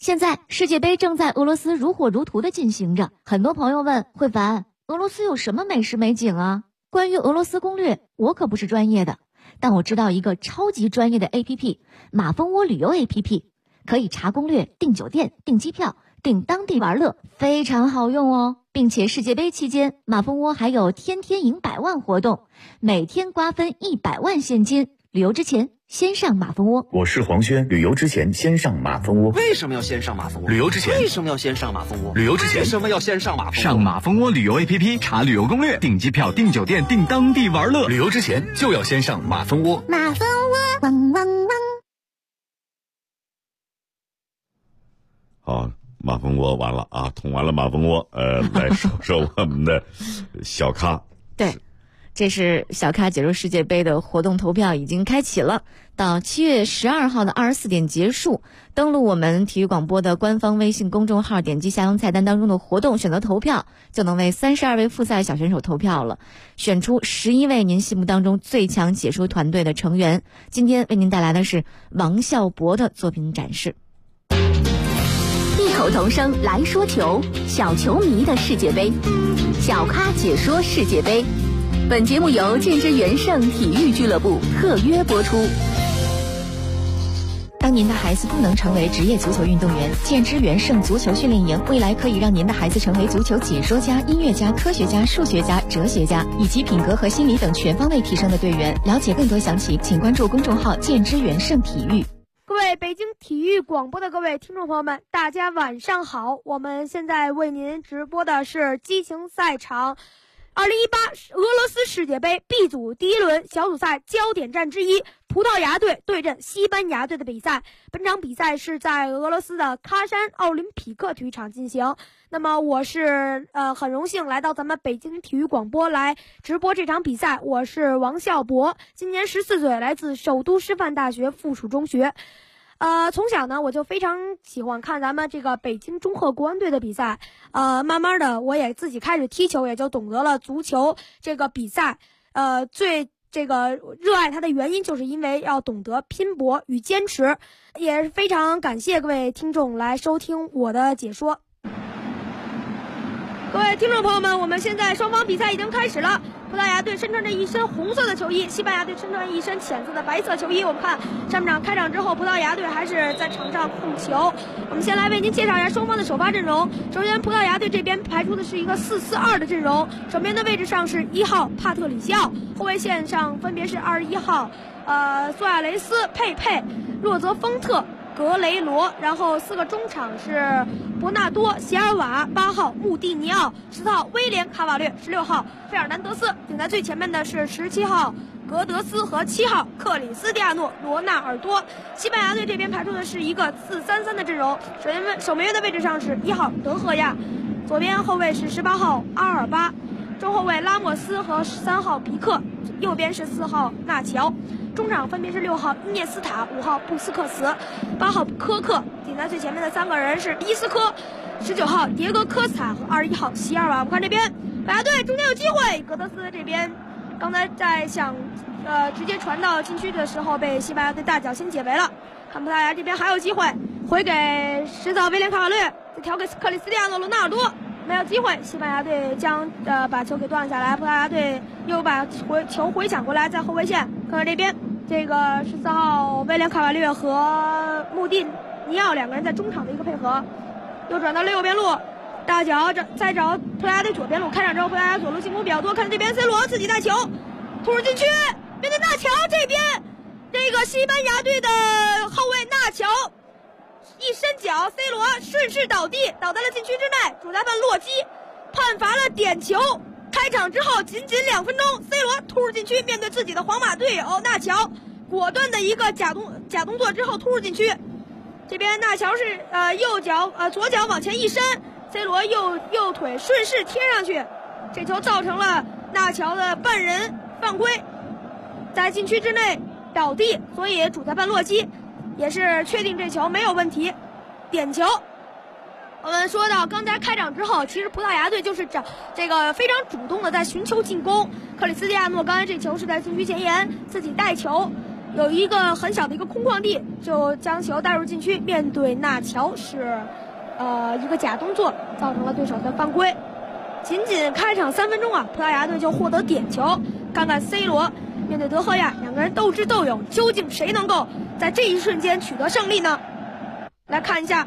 现在世界杯正在俄罗斯如火如荼地进行着，很多朋友问慧凡，俄罗斯有什么美食美景啊？关于俄罗斯攻略，我可不是专业的，但我知道一个超级专业的 APP， 马蜂窝旅游 APP， 可以查攻略、订酒店、订机票、订当地玩乐，非常好用哦。并且世界杯期间，马蜂窝还有天天赢100万活动，每天瓜分100万现金。旅游之前先上马蜂窝。 我是黄轩，旅游之前先上马蜂窝。 为什么要先上马蜂窝？ 旅游之前为什么要先上马蜂窝？ 旅游之前为什么要先上马蜂窝？ 上马蜂窝旅游 APP 查旅游攻略，订机票、订酒店、订当地玩乐。旅游之前就要先上马蜂窝。 马蜂窝，汪汪汪。 好，马蜂窝完了啊，捅完了马蜂窝，来说说我们的小咖。 对。这是小咖解说世界杯的活动投票已经开启了，到7月12号的24点结束。登录我们体育广播的官方微信公众号，点击下方菜单当中的活动，选择投票，就能为32位复赛小选手投票了，选出11位您心目当中最强解说团队的成员。今天为您带来的是王孝博的作品展示。 异口同声来说球，小球迷的世界杯，小咖解说世界杯。本节目由建之元盛体育俱乐部特约播出。 当您的孩子不能成为职业足球运动员，建之元盛足球训练营未来可以让您的孩子成为足球解说家、音乐家、科学家、数学家、哲学家，以及品格和心理等全方位提升的队员。了解更多详情，请关注公众号建之元盛体育。 各位北京体育广播的各位听众朋友们，大家晚上好，我们现在为您直播的是激情赛场2018俄罗斯世界杯 B 组第一轮小组赛焦点战之一，葡萄牙队对阵西班牙队的比赛。本场比赛是在俄罗斯的喀山奥林匹克体育场进行。那么我是很荣幸来到咱们北京体育广播来直播这场比赛。我是王孝博，今年14岁，来自首都师范大学附属中学。从小呢我就非常喜欢看咱们这个北京中赫国安队的比赛，慢慢的我也自己开始踢球，也就懂得了足球这个比赛，最这个热爱它的原因就是因为要懂得拼搏与坚持，也非常感谢各位听众来收听我的解说。各位听众朋友们，我们现在双方比赛已经开始了。葡萄牙队身穿着一身红色的球衣，西班牙队身穿一身浅色的白色球衣。我们看上半场开场之后，葡萄牙队还是在场上控球。我们先来为您介绍一下双方的首发阵容。首先，葡萄牙队这边排出的是一个4-4-2的阵容，守门的位置上是1号帕特里西奥，后卫线上分别是21号苏亚雷斯、佩佩、洛泽丰特、格雷罗，然后4个中场是伯纳多、席尔瓦、8号穆蒂尼奥、10号威廉卡瓦略、16号费尔南德斯，顶在最前面的是17号格德斯和7号克里斯蒂亚诺罗纳尔多。西班牙队这边排出的是一个4-3-3的阵容，守门员的位置上是1号德赫亚，左边后卫是18号阿尔巴，中后卫拉莫斯和13号皮克，右边是4号纳乔，中场分别是6号伊涅斯塔、5号布斯克茨、8号科克，顶在最前面的3个人是伊斯科、19号迭戈科斯塔和21号席尔瓦。我们看这边葡萄牙队中间有机会，格德斯这边刚才在想直接传到禁区的时候被西班牙队大脚先解围了。看葡萄牙这边还有机会，回给10号威廉卡瓦略，再调给克里斯蒂亚诺罗纳尔多，没有机会，西班牙队将把球给断下来，葡萄牙队又把球回抢过来，在后卫线看看这边这个14号威廉卡瓦略和穆蒂尼奥两个人在中场的一个配合，又转到了右边路，大脚再找葡萄牙队左边路，开场之后葡萄牙左路进攻比较多，看这边 C 罗自己带球突入禁区，面对纳乔，这边这个西班牙队的后卫纳乔一伸脚 ，C 罗顺势倒地，倒在了禁区之内，主裁判洛基判罚了点球。开场之后仅2分钟 ，C 罗突入禁区，面对自己的皇马队友纳乔，果断的一个假动作之后突入禁区。这边纳乔是左脚往前一伸 ，C 罗右腿顺势贴上去，这球造成了纳乔的半人犯规，在禁区之内倒地，所以主裁判洛基也是确定这球没有问题，点球。我们说到刚才开场之后，其实葡萄牙队就是这个非常主动的在寻求进攻。克里斯蒂亚诺刚才这球是在禁区前沿自己带球， 有一个很小的一个空旷地，就将球带入禁区，面对纳乔是一个假动作，造成了对手的犯规。仅开场3分钟啊，葡萄牙队就获得点球。看看 C 罗面对德赫亚，两个人斗智斗勇，究竟谁能够在这一瞬间取得胜利呢？来看一下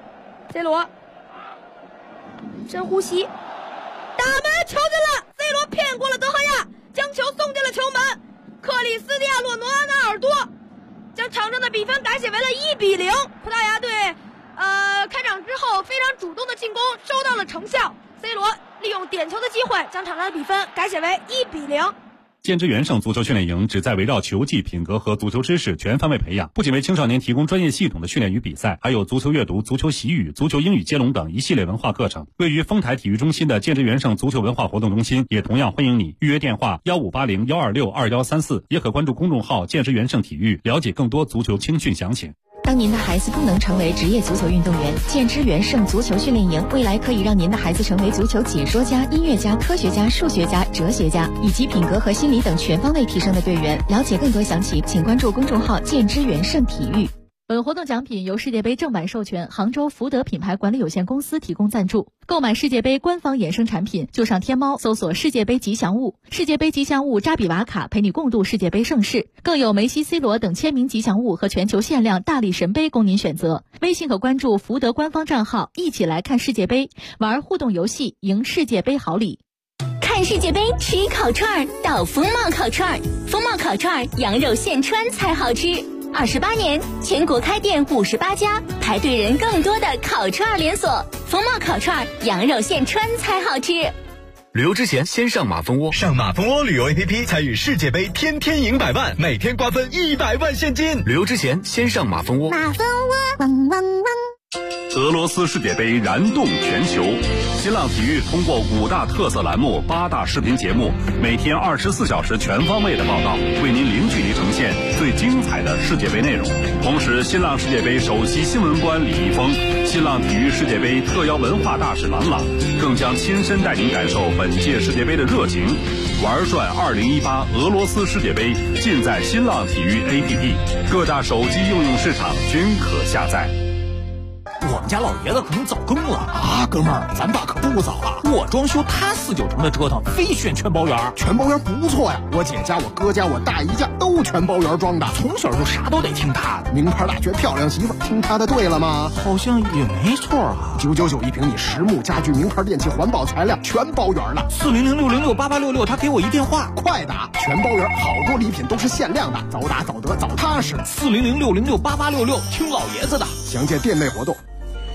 C 罗深呼吸，打门，球进了 ！C 罗骗过了德赫亚，将球送进了球门。克里斯蒂亚诺·罗纳尔多将场上的比分改写为了1-0。葡萄牙队开场之后非常主动的进攻，收到了成效。C 罗利用点球的机会，将场上的比分改写为1-0。 建之元盛足球训练营旨在围绕球技、品格和足球知识全方位培养，不仅为青少年提供专业系统的训练与比赛，还有足球阅读、足球习语、足球英语接龙等一系列文化课程。位于丰台体育中心的建之元盛足球文化活动中心也同样欢迎你，预约电话1580-126-2134，也可关注公众号建之元盛体育，了解更多足球青训详情。 当您的孩子不能成为职业足球运动员，建之元盛足球训练营未来可以让您的孩子成为足球解说家、音乐家、科学家、数学家、哲学家，以及品格和心理等全方位提升的队员。了解更多详情，请关注公众号建之元盛体育。 本活动奖品由世界杯正版授权杭州福德品牌管理有限公司提供赞助。购买世界杯官方衍生产品，就上天猫搜索世界杯吉祥物，世界杯吉祥物扎比瓦卡陪你共度世界杯盛世，更有梅西、C 罗等签名吉祥物和全球限量大力神杯供您选择。微信可关注福德官方账号，一起来看世界杯，玩互动游戏，赢世界杯好礼。 看世界杯吃烤串到风貌烤串，风貌烤串羊肉现穿才好吃。28年，全国开店58家，排队人更多的烤串连锁。风貌烤串，羊肉现穿才好吃。 旅游之前先上马蜂窝，上马蜂窝旅游 APP 参与世界杯，天天赢100万，每天瓜分100万现金。旅游之前先上马蜂窝。 马蜂窝，汪汪汪。 俄罗斯世界杯燃动全球，新浪体育通过5大特色栏目、8大视频节目，每天24小时全方位的报道，为您零距离呈现最精彩的世界杯内容。同时，新浪世界杯首席新闻官李易峰、新浪体育世界杯特邀文化大使郎朗，更将亲身带您感受本届世界杯的热情。玩转2018俄罗斯世界杯，尽在新浪体育 APP， 各大手机应用市场均可下载。 我们家老爷子可能早更了啊，哥们儿，咱爸可不早了。我装修他4-9成的折腾，非选全包圆。全包圆不错呀，我姐家、我哥家、我大姨家都全包圆装的，从小就啥都得听他的。名牌大学漂亮媳妇，听他的对了吗？好像也没错啊。999一平米，实木家具、名牌电器、环保材料，全包圆了。400-606-8866，他给我一电话，快打！全包圆，好多礼品都是限量的，早打早得早踏实。400-606-8866，听老爷子的。详见店内活动。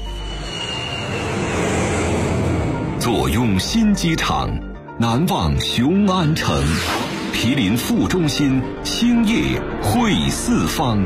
坐拥新机场，难忘雄安城，毗邻副中心，兴业汇四方。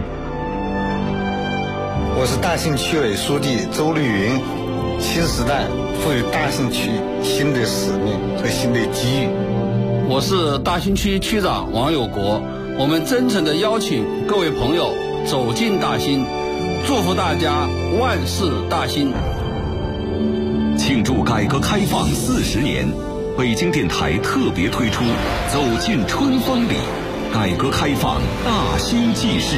我是大兴区委书记周绿云，新时代赋予大兴区新的使命和新的机遇。 我是大兴区区长王有国，我们真诚地邀请各位朋友走进大兴，祝福大家万事大兴。 庆祝改革开放40年，北京电台特别推出《走进春风里》，改革开放大兴纪事。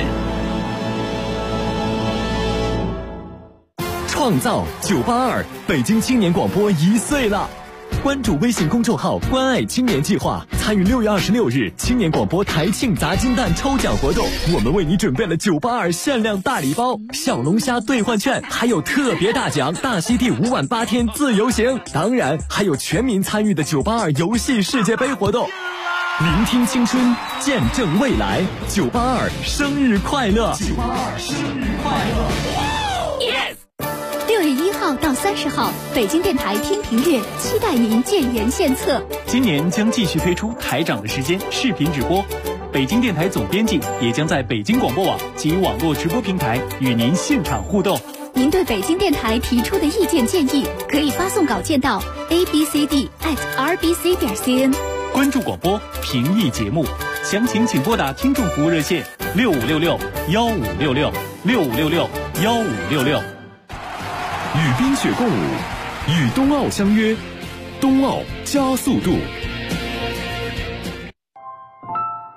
创造982，北京青年广播1岁了。关注微信公众号“关爱青年计划”，参与6月26日青年广播台庆砸金蛋抽奖活动。我们为你准备了982限量大礼包、小龙虾兑换券，还有特别大奖大溪地5晚8天自由行。当然，还有全民参与的982游戏世界杯活动。聆听青春，见证未来，982生日快乐！982生日快乐 ！Yes。6月1号到30号，北京电台听评乐，期待您建言献策。 今年将继续推出台长的时间视频直播，北京电台总编辑也将在北京广播网及网络直播平台与您现场互动。 您对北京电台提出的意见建议，可以发送稿件到 abcd@rbc.cn。 关注广播，评议节目，详情请拨打听众服务热线6566-1566，6566-1566。 与冰雪共舞，与冬奥相约，冬奥加速度。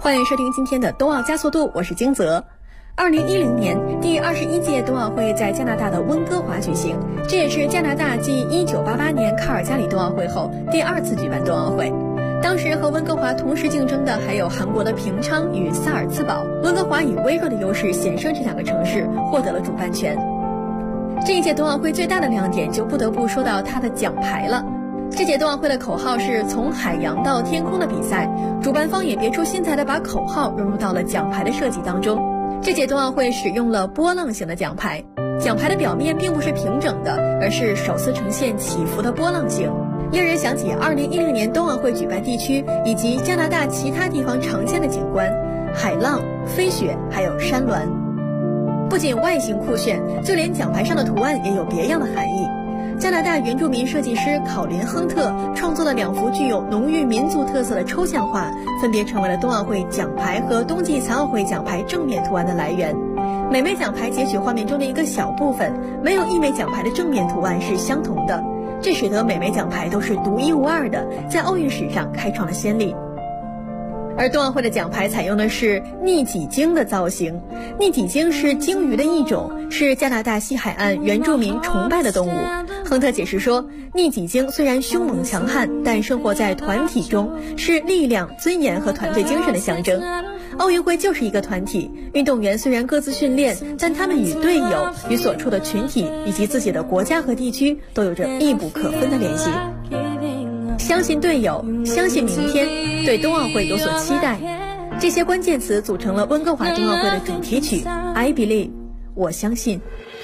欢迎收听今天的冬奥加速度，我是金泽。2010年第21届冬奥会在加拿大的温哥华举行，这也是加拿大继1988年卡尔加里冬奥会后第2次举办冬奥会。当时和温哥华同时竞争的还有韩国的平昌与萨尔茨堡，温哥华以微弱的优势险胜这2个城市，获得了主办权。这一届冬奥会最大的亮点就不得不说到它的奖牌了。这届冬奥会的口号是从海洋到天空的比赛，主办方也别出心裁地把口号融入到了奖牌的设计当中。这届冬奥会使用了波浪形的奖牌，奖牌的表面并不是平整的，而是首次呈现起伏的波浪形，令人想起2010年冬奥会举办地区以及加拿大其他地方常见的景观：海浪、飞雪，还有山峦。不仅外形酷炫，就连奖牌上的图案也有别样的含义。加拿大原住民设计师考林·亨特创作了2幅具有浓郁民族特色的抽象画，分别成为了冬奥会奖牌和冬季残奥会奖牌正面图案的来源。每枚奖牌截取画面中的一个小部分，没有一枚奖牌的正面图案是相同的，这使得每枚奖牌都是独一无二的，在奥运史上开创了先例。而冬奥会的奖牌采用的是逆戟鲸的造型，逆戟鲸是鲸鱼的一种，是加拿大西海岸原住民崇拜的动物。亨特解释说，逆戟鲸虽然凶猛强悍，但生活在团体中，是力量、尊严和团队精神的象征。奥运会就是一个团体，运动员虽然各自训练，但他们与队友、与所处的群体以及自己的国家和地区都有着密不可分的联系。相信队友，相信明天，对冬奥会有所期待，这些关键词组成了温哥华冬奥会的主题曲 I Believe， 我相信。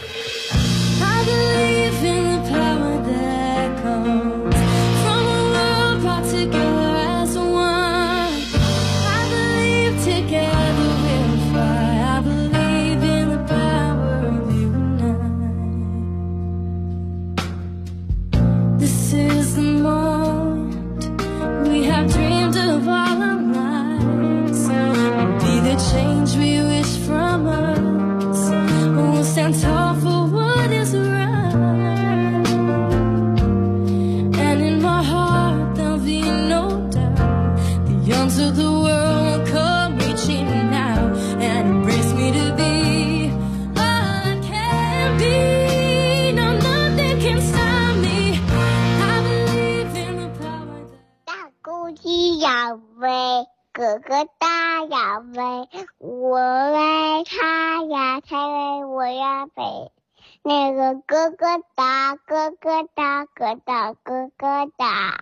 哥哥大呀喂，我为他呀，他为我呀喂。那个哥哥大，哥哥大，哥大，哥哥大。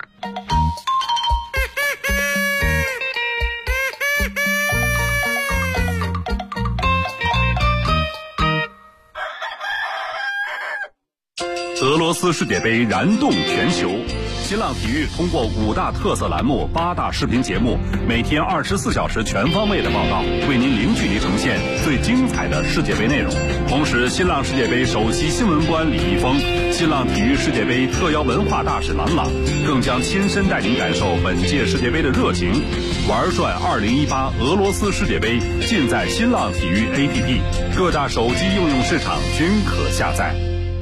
俄罗斯世界杯燃动全球。新浪体育通过5大特色栏目、8大视频节目，每天24小时全方位的报道，为您零距离呈现最精彩的世界杯内容。同时，新浪世界杯首席新闻官李易峰、新浪体育世界杯特邀文化大使郎朗，更将亲身带您感受本届世界杯的热情。玩转2018俄罗斯世界杯，尽在新浪体育 APP， 各大手机应用市场均可下载。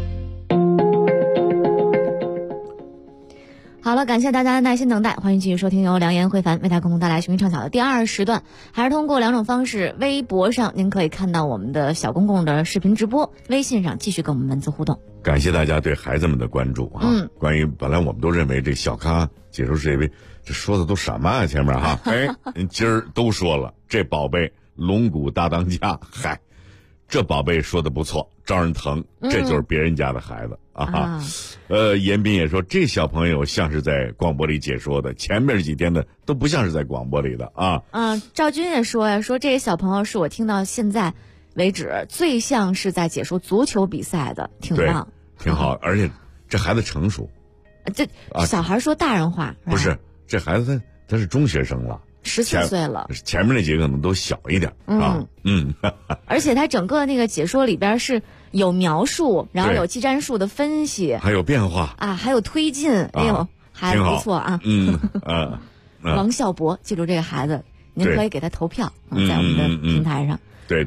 好了，感谢大家的耐心等待，欢迎继续收听由梁岩、慧凡为大家共同带来寻唱小的第2时段，还是通过2种方式，微博上您可以看到我们的小公共的视频直播，微信上继续跟我们文字互动。 感谢大家对孩子们的关注啊！关于本来我们都认为这小咖解说世界杯，这说的都什么啊？前面哈，今儿都说了，这宝贝龙骨大当家，嗨，这宝贝说的不错，招人疼，这就是别人家的孩子啊！严斌也说，这小朋友像是在广播里解说的，前面几天的都不像是在广播里的啊。 赵军也说呀，说这个小朋友是我听到现在为止最像是在解说足球比赛的，挺棒， 挺好，而且这孩子成熟。 这小孩说大人话， 不是这孩子他是中学生了。 17岁了， 前面那几个可能都小一点啊。 而且他整个那个解说里边是有描述，然后有技战术的分析， 还有变化啊，还有推进，哎呦，还不错啊。王孝博，记住这个孩子，您可以给他投票，在我们的平台上。 对，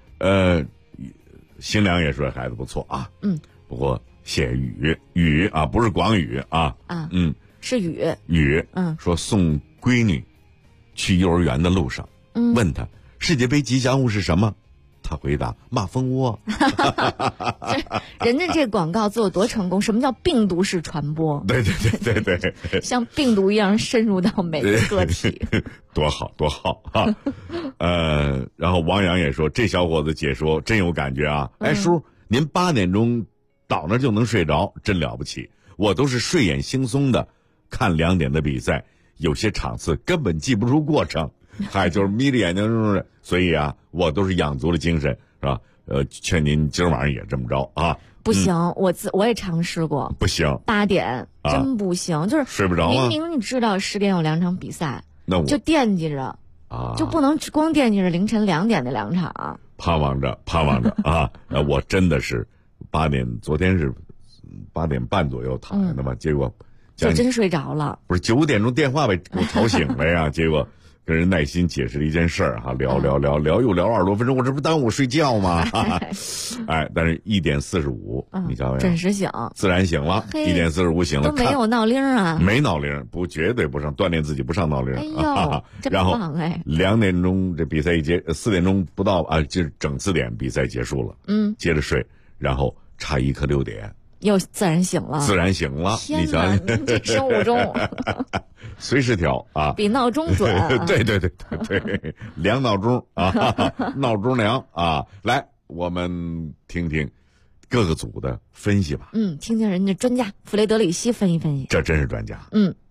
新娘也说孩子不错啊。不过谢雨啊，不是广宇啊。 是雨。 说送闺女去幼儿园的路上问他世界杯吉祥物是什么？他回答马蜂窝。 人家这广告做得多成功，什么叫病毒式传播？ 对， 像病毒一样深入到每个个体。 多好啊！然后王洋也说，这小伙子解说真有感觉啊！哎，叔，您8点钟倒那就能睡着，真了不起！我都是睡眼惺忪的看2点的比赛，有些场次根本记不住过程，还就是眯着眼睛，所以啊，我都是养足了精神，是吧？劝您今儿晚上也这么着啊！ 不行，我也尝试过， 不行 ，8点真不行，就是睡不着。 明明你知道10点有2场比赛， 那我就惦记着啊， 就不能光惦记着凌晨2点的2场， 盼望着啊！我真的是8点，昨天是8点半左右躺下的嘛，结果就真睡着了。 不是9点钟电话被我吵醒了呀，结果跟人耐心解释了一件事儿哈，聊又聊20多分钟，我这不耽误我睡觉吗？哎，但是1点45，你瞧瞧， 准时醒， 自然醒了，1点45醒了， 都没有闹铃啊， 没闹铃，不，绝对不上，锻炼自己不上闹铃。 哎呦， 然后2点钟这比赛一结，4点钟不到啊，就是整4点比赛结束了，接着睡，然后差1刻6点。 又自然醒了， 你瞧瞧， 这生物钟随时调啊， 比闹钟准。 对，量闹钟啊，闹钟量啊。来，我们听听各个组的分析吧。 听听人家专家弗雷德里希分析， 这真是专家。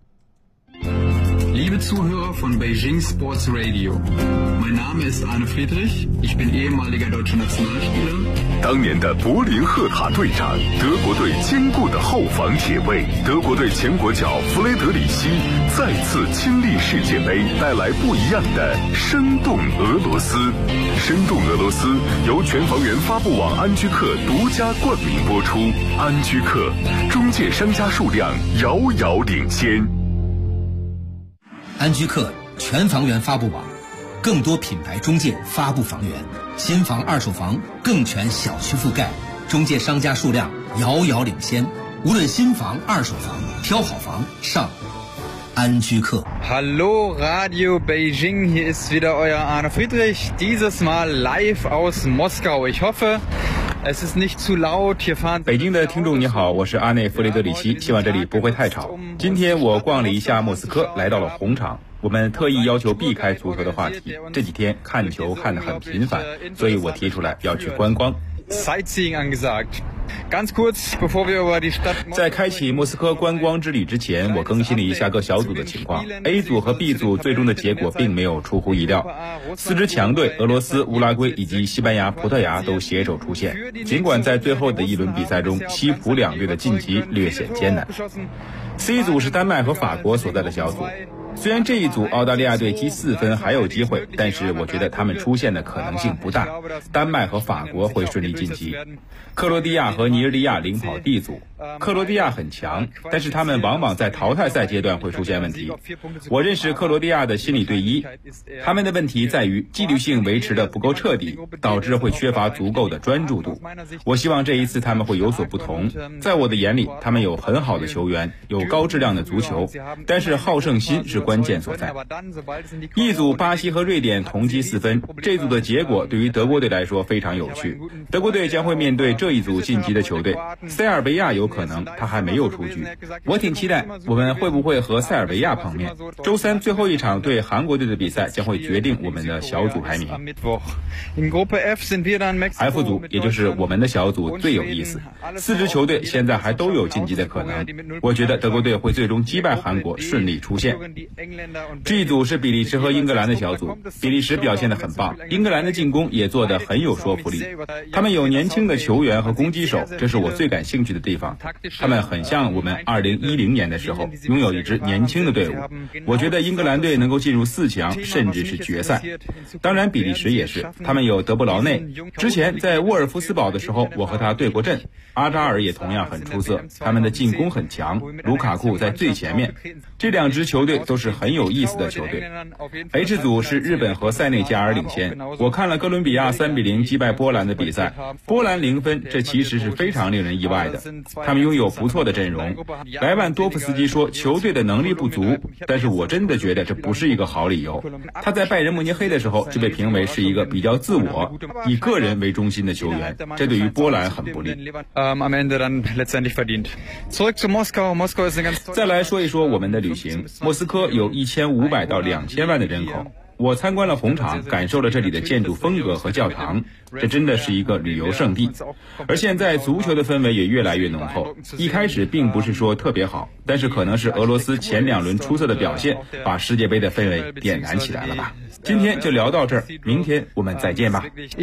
Liebe Zuhörer von Beijing Sports Radio, mein Name ist Arne Friedrich, ich bin ehemaliger deutscher Nationalspieler. 当年的柏林赫塔队长，德国队坚固的后防铁卫，德国队前国脚弗雷德里希再次亲历世界杯，带来不一样的生动俄罗斯。生动俄罗斯由全房源发布网安居客独家冠名播出。安居客中介商家数量遥遥领先。 安居客全房源发布网，更多品牌中介发布房源，新房二手房更全小区覆盖，中介商家数量遥遥领先。无论新房二手房，挑好房上安居客。 Hallo Radio Beijing, hier ist wieder euer Arne Friedrich, dieses Mal live aus Moskau. Ich hoffe, es ist nicht zu laut. Hier fahren 北京的听众你好，我是阿内弗雷德里希，希望这里不会太吵。今天我逛了一下莫斯科，来到了红场。我们特意要求避开足球的话题，这几天看球看得很频繁，所以我提出来要去观光。 Sightseeing angesagt. Ganz kurz, bevor wir über die Stadt 在开启莫斯科观光之旅之前，我更新了一下各小组的情况。A 组和 B 组最终的结果并没有出乎意料，4支强队俄罗斯、乌拉圭以及西班牙、葡萄牙都携手出现。尽管在最后的一轮比赛中，西葡两队的晋级略显艰难。C 组是丹麦和法国所在的小组。 虽然这一组澳大利亚队积4分还有机会，但是我觉得他们出现的可能性不大。丹麦和法国会顺利晋级，克罗地亚和尼日利亚领跑 D 组。克罗地亚很强，但是他们往往在淘汰赛阶段会出现问题。我认识克罗地亚的心理队医，他们的问题在于纪律性维持的不够彻底，导致会缺乏足够的专注度。我希望这一次他们会有所不同。在我的眼里，他们有很好的球员，有高质量的足球，但是好胜心是关键所在。一组巴西和瑞典同积4分，这组的结果对于德国队来说非常有趣。德国队将会面对这一组晋级的球队，塞尔维亚有可能他还没有出局。我挺期待我们会不会和塞尔维亚碰面。周三最后一场对韩国队的比赛将会决定我们的小组排名。F 组也就是我们的小组最有意思，4支球队现在还都有晋级的可能。我觉得德国队会最终击败韩国，顺利出线。G 组是比利时和英格兰的小组，比利时表现得很棒，英格兰的进攻也做得很有说服力。他们有年轻的球员和攻击手，这是我最感兴趣的地方。他们很像我们2010年的时候，拥有一支年轻的队伍。我觉得英格兰队能够进入4强，甚至是决赛。当然，比利时也是，他们有德布劳内。之前在沃尔夫斯堡的时候，我和他对过阵。阿扎尔也同样很出色，他们的进攻很强，卢卡库在最前面。这2支球队都是是很有意思的球队。H 组是日本和塞内加尔领先。我看了哥伦比亚3-0击败波兰的比赛，波兰0分，这其实是非常令人意外的。他们拥有不错的阵容。莱万多夫斯基说球队的能力不足，但是我真的觉得这不是一个好理由。他在拜仁慕尼黑的时候就被评为是一个比较自我、以个人为中心的球员，这对于波兰很不利。再来说一说我们的旅行。莫斯科有1500到2000万的人口，我参观了红场，感受了这里的建筑风格和教堂，这真的是一个旅游胜地。而现在足球的氛围也越来越浓厚，一开始并不是说特别好，但是可能是俄罗斯前2轮出色的表现，把世界杯的氛围点燃起来了吧。今天就聊到这儿，明天我们再见吧。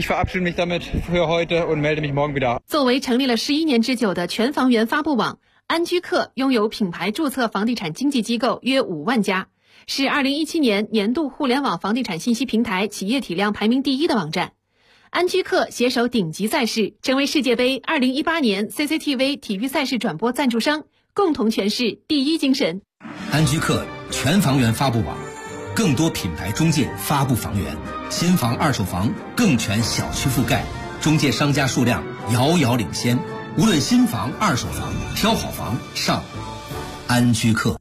作为成立了11年之久的全房源发布网，安居客拥有品牌注册房地产经纪机构约5万家，是2017年年度互联网房地产信息平台企业体量排名第1的网站。安居客携手顶级赛事，成为世界杯2018年 CCTV 体育赛事转播赞助商，共同诠释第一精神。 安居客全房源发布网，更多品牌中介发布房源，新房二手房更全小区覆盖，中介商家数量遥遥领先。无论新房二手房，挑好房上安居客。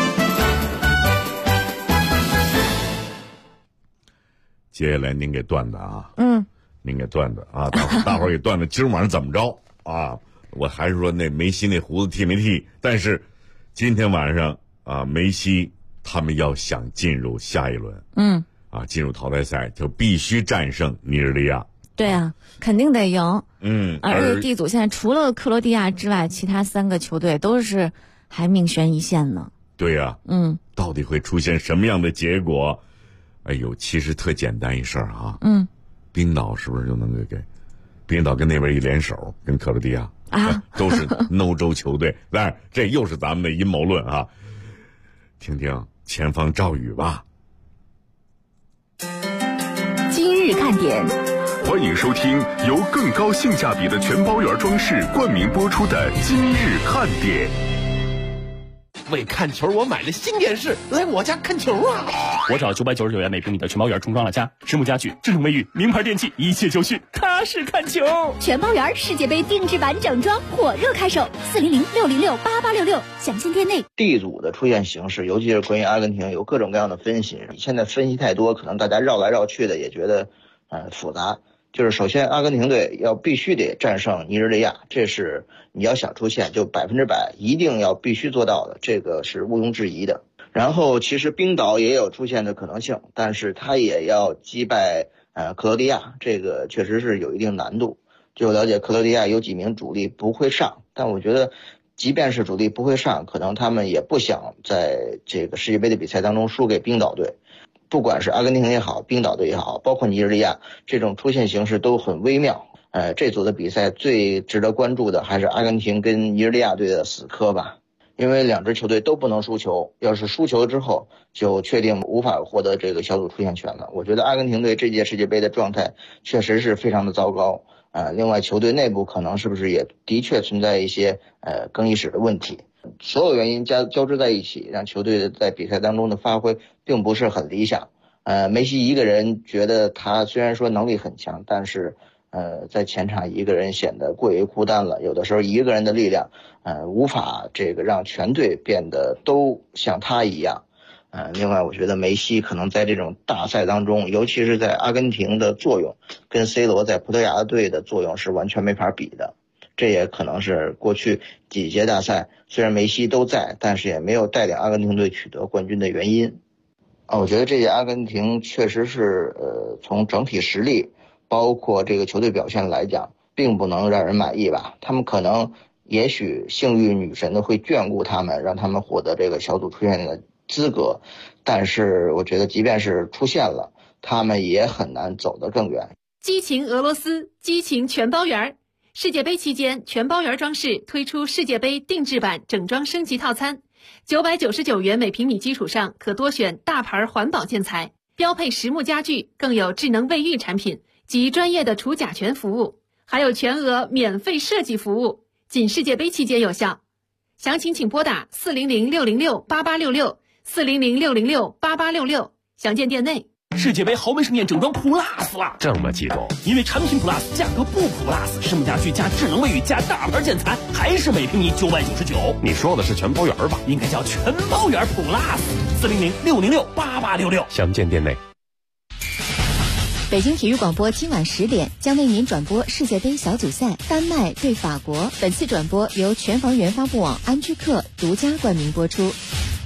接下来您给断的啊，您给断的啊，大伙儿给断的。今儿晚上怎么着啊？我还是说那梅西那胡子剃没剃？但是今天晚上啊，梅西他们要想进入下一轮，进入淘汰赛就必须战胜尼日利亚。 对啊，肯定得赢。而且 D 组现在除了克罗地亚之外，其他3个球队都是还命悬一线呢。 对呀，到底会出现什么样的结果？哎呦，其实特简单一事儿啊。冰岛是不是就能给？冰岛跟那边一联手，跟克罗地亚都是欧洲球队。当然，这又是咱们的阴谋论啊。听听前方赵宇吧。 今日看点。 欢迎收听由更高性价比的全包圆装饰冠名播出的《今日看点》。 为看球，我买了新电视，来我家看球啊！ 我找999元每平米的全包圆重装了家，实木家具、智能卫浴、名牌电器，一切就绪，踏实看球。 全包圆世界杯定制版整装火热开售，400-606-8866，详情店内。 D 组的出现形势，尤其是关于阿根廷，有各种各样的分析。现在分析太多，可能大家绕来绕去的，也觉得复杂。就是首先阿根廷队必须得战胜尼日利亚，这是你要想出线就100%一定要必须做到的，这个是毋庸置疑的。然后其实冰岛也有出线的可能性，但是他也要击败克罗地亚，这个确实是有一定难度。据我了解，克罗地亚有几名主力不会上，但我觉得即便是主力不会上，可能他们也不想在这个世界杯的比赛当中输给冰岛队。不管是阿根廷也好，冰岛队也好，包括尼日利亚，这种出现形势都很微妙。这组的比赛最值得关注的还是阿根廷跟尼日利亚队的死磕吧，因为2支球队都不能输球，要是输球之后就确定无法获得这个小组出线权了。我觉得阿根廷队这届世界杯的状态确实是非常的糟糕。另外球队内部可能是不是也的确存在一些更衣室的问题。所有原因交织在一起，让球队在比赛当中的发挥并不是很理想。梅西一个人觉得他虽然说能力很强，但是在前场一个人显得过于孤单了。有的时候一个人的力量无法这个让全队变得都像他一样。另外我觉得梅西可能在这种大赛当中，尤其是在阿根廷的作用跟 C 罗在葡萄牙队的作用是完全没法比的。这也可能是过去几届大赛虽然梅西都在，但是也没有带领阿根廷队取得冠军的原因。我觉得这届阿根廷确实是从整体实力包括这个球队表现来讲并不能让人满意吧。他们可能也许幸运女神的会眷顾他们，让他们获得这个小组出线的资格，但是我觉得即便是出现了，他们也很难走得更远。 激情俄罗斯，激情全包圆。世界杯期间，全包圆装饰推出世界杯定制版整装升级套餐，999元每平米基础上可多选大牌环保建材，标配实木家具，更有智能卫浴产品及专业的除甲醛服务，还有全额免费设计服务，仅世界杯期间有效。详情请拨打400-606-8866 400-606-8866，详见店内。 世界杯豪门盛宴整装 Plus 了， 这么激动？ 因为产品 Plus 价格不 Plus， 实木家具加智能卫浴加大牌建材，还是每平米999。 你说的是全包圆吧？ 应该叫全包圆 Plus。400-606-8866， 详见店内。 北京体育广播今晚10点将为您转播世界杯小组赛丹麦对法国，本次转播由全房源发布网安居客独家冠名播出。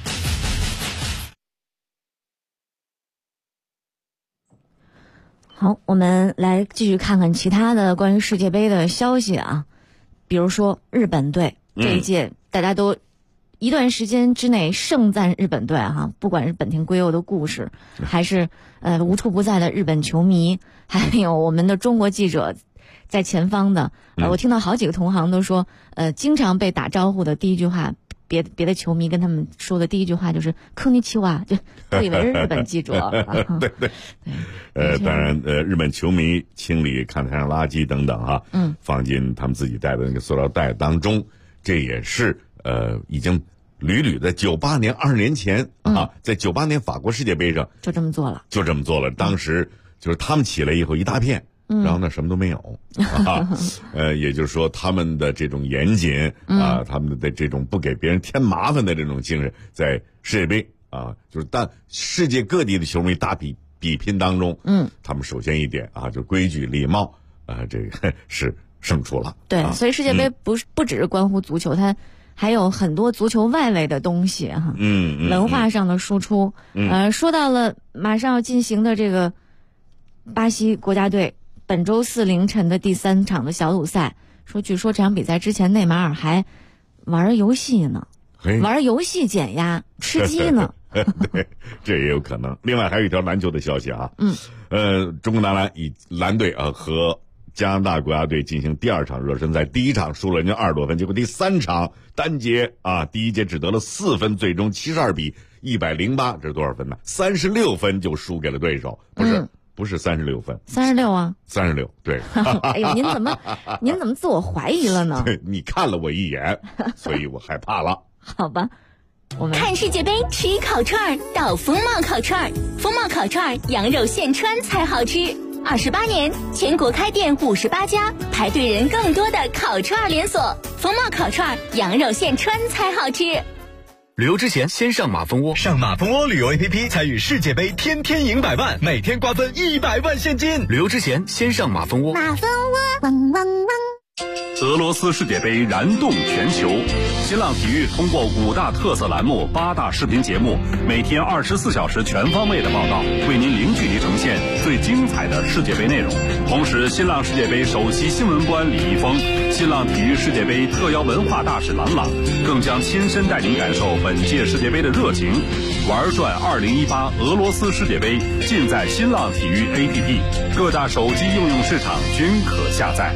好，我们来继续看看其他的关于世界杯的消息啊，比如说日本队这一届，大家都一段时间之内盛赞日本队哈，不管是本田圭佑的故事，还是无处不在的日本球迷，还有我们的中国记者在前方的，我听到好几个同行都说，经常被打招呼的第一句话。别的球迷跟他们说的第一句话就是“科尼奇瓦”，就都以为是日本记者。 对。当然，日本球迷清理看台上垃圾等等哈，放进他们自己带的那个塑料袋当中，这也是已经屡屡在98年20年前啊，在98年法国世界杯上就这么做了。 当时就是他们起来以后一大片。然后呢，什么都没有也就是说，他们的这种严谨啊，他们的这种不给别人添麻烦的这种精神，在世界杯啊，就是但世界各地的球迷大比拼当中，他们首先一点啊，就规矩礼貌这个是胜出了。 对，所以世界杯不只是关乎足球，它还有很多足球外围的东西哈，文化上的输出。说到了马上要进行的这个巴西国家队。本周4凌晨的第3场的小组赛，据说这场比赛之前内马尔还玩游戏呢，玩游戏减压吃鸡呢。 对，这也有可能。另外还有一条篮球的消息啊，中国男篮以蓝队和加拿大国家队进行第2场热身赛，第1场输了人家20多分，结果第3场单节啊，第一节只得了4分，最终72比108，这是多少分呢？36分就输给了对手，不是36分 ，36啊 ，36对。 哎呦，您怎么自我怀疑了呢？ 对，你看了我一眼，所以我害怕了。 好吧，我们看世界杯吃烤串到风貌烤串，风貌烤串羊肉现穿才好吃。28年，全国开店58家，排队人更多的烤串连锁，风貌烤串羊肉现穿才好吃。 旅游之前先上马蜂窝，上马蜂窝旅游 APP 参与世界杯，天天赢100万，每天瓜分100万现金。旅游之前先上马蜂窝。 马蜂窝，汪汪汪。 俄罗斯世界杯燃动全球，新浪体育通过5大特色栏目、8大视频节目，每天24小时全方位的报道，为您零距离呈现最精彩的世界杯内容。同时，新浪世界杯首席新闻官李易峰、新浪体育世界杯特邀文化大使郎朗，更将亲身带您感受本届世界杯的热情。玩转2018俄罗斯世界杯，尽在新浪体育 APP， 各大手机应用市场均可下载。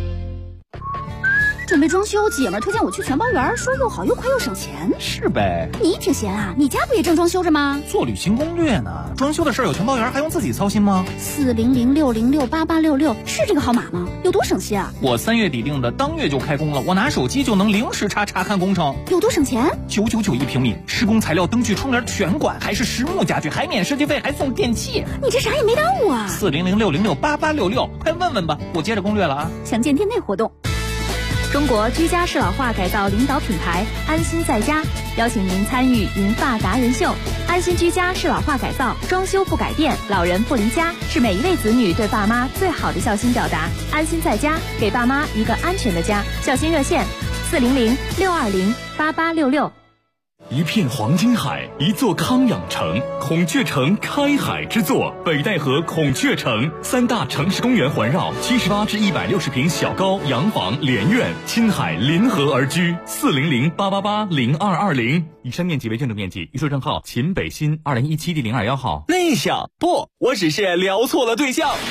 准备装修，姐们儿推荐我去全包园，说又好又快又省钱。 是呗， 你挺闲啊，你家不也正装修着吗？ 做旅行攻略呢，装修的事儿有全包园还用自己操心吗 ？400-606-8866是这个号码吗？有多省心啊？ 我3月底定的，当月就开工了，我拿手机就能零时查看工程。 有多省钱 ？999一平米，施工材料、灯具、窗帘全管，还是实木家具，还免设计费，还送电器。 你这啥也没耽误啊 ！400-606-8866，快问问吧，我接着攻略了啊！ 详见店内活动。 中国居家适老化改造领导品牌安心在家邀请您参与银发达人秀。安心居家适老化改造，装修不改变，老人不离家，是每一位子女对爸妈最好的孝心表达。安心在家，给爸妈一个安全的家。孝心热线400-620-8866。 一片黄金海，一座康养城，孔雀城开海之作，北戴河孔雀城，3大城市公园环绕，78至160平小高洋房连院，亲海临河而居。400-888-0220。以上面积为建筑面积。预售证号秦北新2017第021号。 内向不，我只是聊错了对象。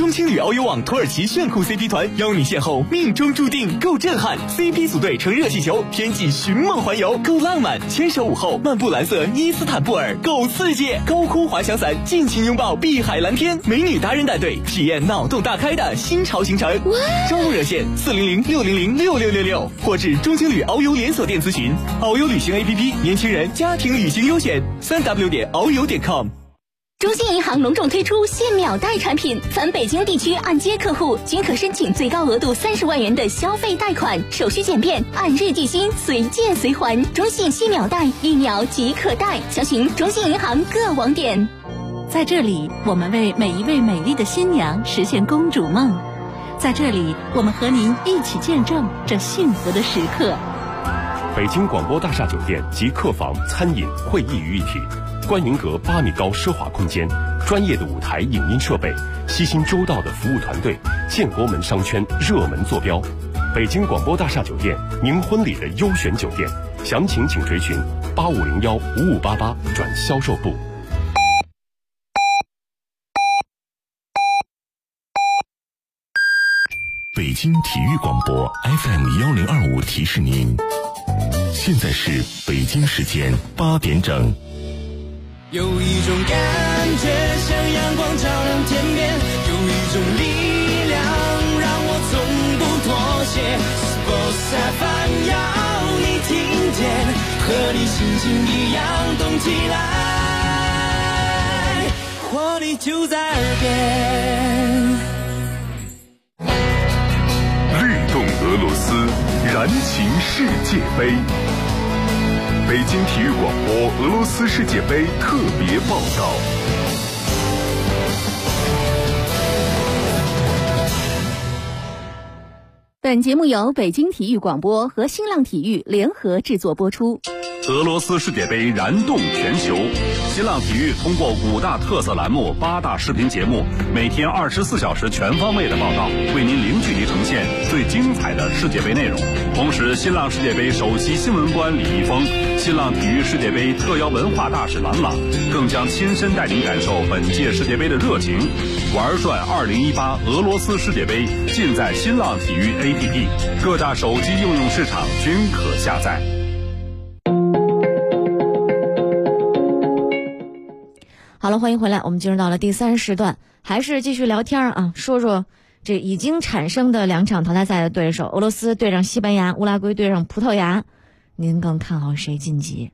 中青旅遨游网土耳其炫酷 CP 团邀你邂逅命中注定，够震撼 CP 组队乘热气球，天际寻梦环游，够浪漫，牵手午后漫步蓝色伊斯坦布尔，够刺激，高空滑翔伞，尽情拥抱碧海蓝天，美女达人带队体验脑洞大开的新潮行程。招募热线400-600-6666，或至中青旅遨游连锁店咨询。遨游旅行 APP， 年轻人家庭旅行优选，3w.遨游.com。 中信银行隆重推出现秒贷产品，凡北京地区按揭客户均可申请最高额度30万元的消费贷款，手续简便，按日计薪，随借随还。中信现秒贷，1秒即可贷，详询中信银行各网点。 在这里，我们为每一位美丽的新娘实现公主梦。在这里，我们和您一起见证这幸福的时刻。 北京广播大厦酒店集客房、餐饮、会议于一体，观云阁8米高奢华空间，专业的舞台影音设备，悉心周到的服务团队，建国门商圈热门坐标。北京广播大厦酒店，您婚礼的优选酒店，详情请垂询8501-5588转销售部。 北京体育广播 FM1025提示您，现在是北京时间8点整。 有一种感觉像阳光照亮天边，有一种力量让我从不妥协。Sports FM 要你听见，和你心情一样动起来，活力就在耳边。 律动俄罗斯，燃情世界杯。北京体育广播俄罗斯世界杯特别报道。 本节目由北京体育广播和新浪体育联合制作播出。 俄罗斯世界杯燃动全球，新浪体育通过5大特色栏目、8大视频节目，每天24小时全方位的报道，为您零距离呈现最精彩的世界杯内容。同时，新浪世界杯首席新闻官李易峰、新浪体育世界杯特邀文化大使郎朗，更将亲身带您感受本届世界杯的热情。玩转2018俄罗斯世界杯，尽在新浪体育 APP， 各大手机应用市场均可下载。 好了，欢迎回来，我们进入到了第3时段，还是继续聊天啊，说说这已经产生的2场淘汰赛的对手，俄罗斯对上西班牙，乌拉圭对上葡萄牙，您更看好谁晋级？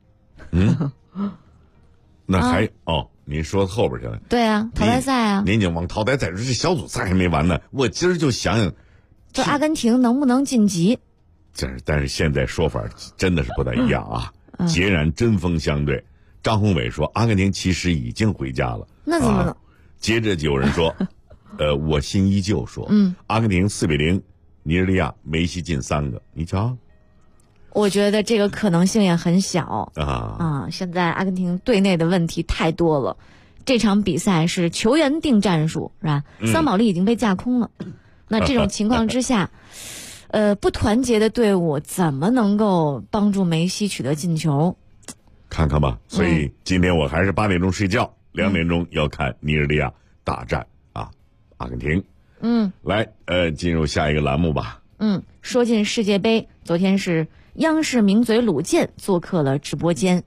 那还您说后边去了？ 对啊，淘汰赛啊， 您已经往淘汰赛，这小组赛还没完呢。我今儿就想想， 这阿根廷能不能晋级？ 但是现在说法真的是不太一样啊，截然针锋相对。张宏伟说，阿根廷其实已经回家了。 那怎么了？ 接着就有人说，我心依旧说，阿根廷4-0，尼日利亚梅西进3个，你瞧。 我觉得这个可能性也很小啊！现在阿根廷队内的问题太多了，这场比赛是球员定战术，是吧？桑保利已经被架空了，那这种情况之下，不团结的队伍怎么能够帮助梅西取得进球？ 看看吧，所以今天我还是8点钟睡觉，2点钟要看尼日利亚大战阿根廷。来，进入下一个栏目吧。 说进世界杯，昨天是央视名嘴鲁健做客了直播间。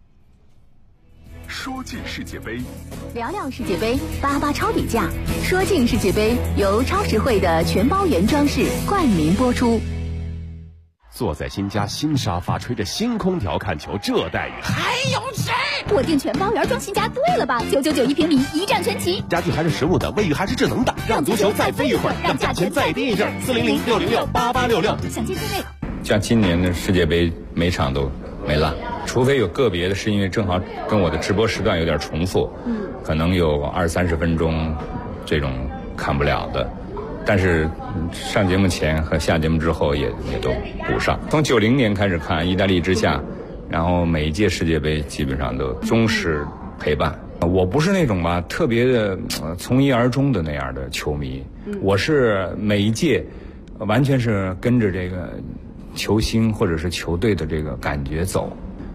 说进世界杯， 聊聊世界杯，88超底价。说进世界杯由超实惠的全包原装饰冠名播出。 坐在新家新沙发，吹着新空调看球，这待遇还有谁？ 我订全包圆装新家对了吧？999一平米，一站全齐。 家具还是实木的，卫浴还是智能的，让足球再飞一会儿，让价钱再低一阵。400-606-8866， 想见定位。 像今年的世界杯，每场都没落，除非有个别的是因为正好跟我的直播时段有点重复，可能有20-30分钟这种看不了的。但是上节目前和下节目之后也都补上。从90年开始看意大利之夏，然后每一届世界杯基本上都忠实陪伴。我不是那种吧特别的从一而终的那样的球迷，我是每一届完全是跟着这个球星或者是球队的这个感觉走。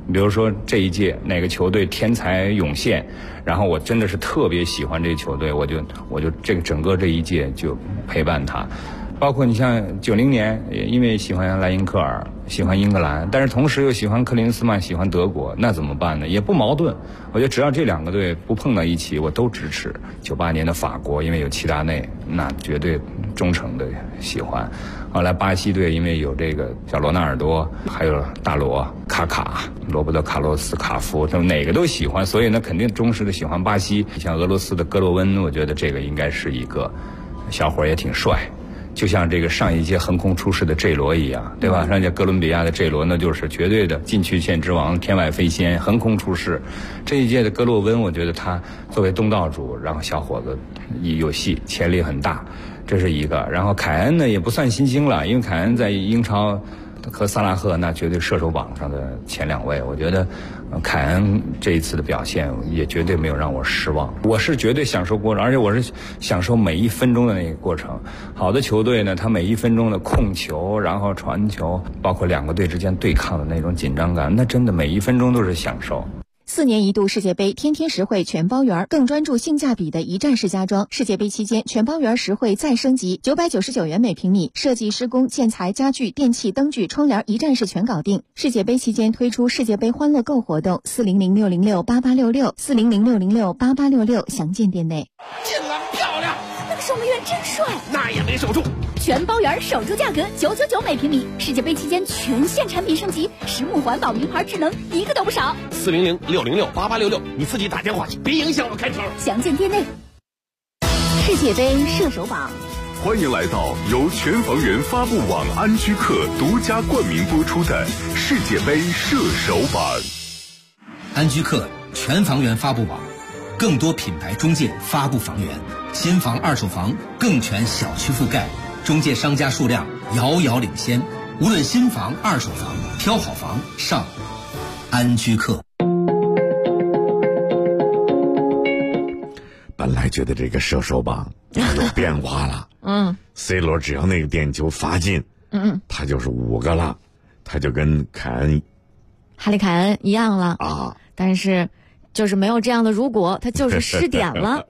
比如说这一届哪个球队天才涌现，然后我真的是特别喜欢这个球队，我就这个整个这一届就陪伴他。包括你像90年，因为喜欢莱因克尔，喜欢英格兰，但是同时又喜欢克林斯曼，喜欢德国，那怎么办呢？也不矛盾。我觉得只要这两个队不碰到一起，我都支持。98年的法国，因为有齐达内，那绝对忠诚的喜欢。后来巴西队因为有这个小罗纳尔多，还有大罗、卡卡、罗伯特卡洛斯、卡夫，他们哪个都喜欢，所以呢肯定忠实的喜欢巴西。像俄罗斯的格罗温，我觉得这个应该是一个小伙也挺帅。就像这个上一届横空出世的 J 罗一样，对吧？上一届哥伦比亚的 J 罗那就是绝对的禁区线之王，天外飞仙，横空出世。这一届的格洛温，我觉得他作为东道主，然后小伙子有戏，潜力很大，这是一个。然后凯恩呢也不算新星了，因为凯恩在英超和萨拉赫那绝对射手榜上的前2位，我觉得凯恩这一次的表现也绝对没有让我失望。我是绝对享受过程，而且我是享受每1分钟的那个过程。好的球队呢，他每1分钟的控球，然后传球，包括2个队之间对抗的那种紧张感，那真的每1分钟都是享受。 4年一度世界杯天天实惠全包圆，更专注性价比的一站式家装。世界杯期间，全包圆实惠再升级，999元每平米，设计、施工、建材、家具、电器、灯具、窗帘一站式全搞定。世界杯期间推出世界杯欢乐购活动，400-606-8866，400-606-8866，详见店内。 进了，漂亮！ 那个守门员真帅， 那也没守住。 全包圆守住价格999每平米，世界杯期间全线产品升级，实木环保名牌智能一个都不少。 400-606-8866，你自己打电话去，别影响我开球。 详见店内。世界杯射手榜， 欢迎来到由全房源发布网安居客独家冠名播出的世界杯射手榜。 安居客全房源发布网，更多品牌中介发布房源，新房、二手房更全小区覆盖，中介商家数量遥遥领先。无论新房、二手房，挑好房上安居客。 本来觉得这个射手榜有变化了，C 罗只要那个点球罚进，他就是5个了，他就跟哈利凯恩一样了啊，但是就是没有这样的如果，他就是失点了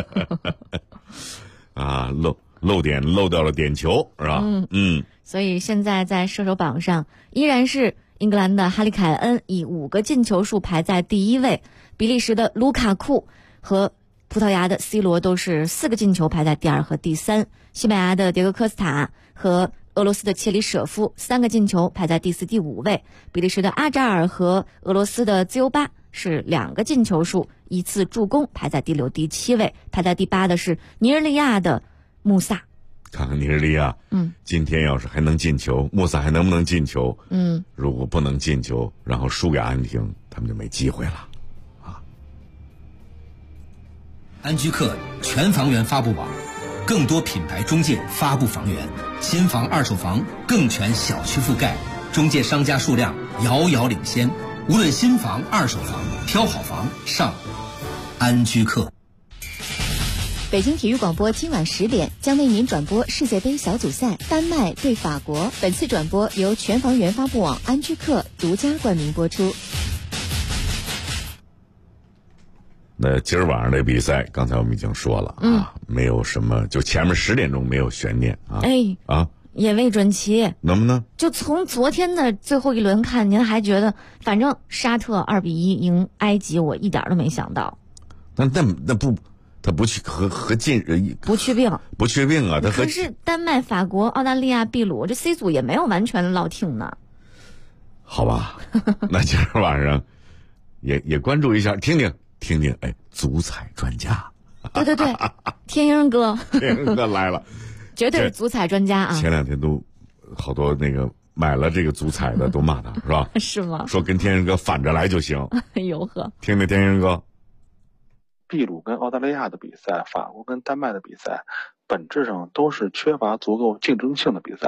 啊，漏点漏掉了点球是吧？ 所以现在在射手榜上依然是英格兰的哈利凯恩以5个进球数排在第1位，比利时的卢卡库和葡萄牙的 C 罗都是4个进球排在第2和第3，西班牙的迭戈科斯塔和俄罗斯的切里舍夫3个进球排在第4、第5位，比利时的阿扎尔和俄罗斯的自由巴是2个进球数1次助攻排在第6、第7位，排在第8的是尼日利亚的穆萨。 看看尼日利亚，今天要是还能进球，穆萨还能不能进球？如果不能进球，然后输给阿根廷，他们就没机会了。 安居客全房源发布网，更多品牌中介发布房源，新房、二手房更全小区覆盖，中介商家数量遥遥领先。无论新房、二手房，挑好房上安居客。 北京体育广播今晚10点将为您转播世界杯小组赛丹麦对法国，本次转播由全房源发布网安居客独家冠名播出。 那今儿晚上的比赛，刚才我们已经说了没有什么，就前面10点钟没有悬念也未准齐， 能不能？ 就从昨天的最后一轮看，您还觉得反正沙特2-1赢埃及，我一点都没想到。 那不，他不去和进不去病啊，他可是丹麦、法国、澳大利亚、秘鲁这 C 组也没有完全落听呢。 好吧，那今儿晚上也关注一下，听听，足彩专家。 对，天鹰哥来了， 绝对是足彩专家啊！ 前2天都好多那个买了这个足彩的都骂他，是吧？ 是吗？ 说跟天鹰哥反着来就行。 哎呦呵， 听听天鹰哥。 秘鲁跟澳大利亚的比赛，法国跟丹麦的比赛，本质上都是缺乏足够竞争性的比赛。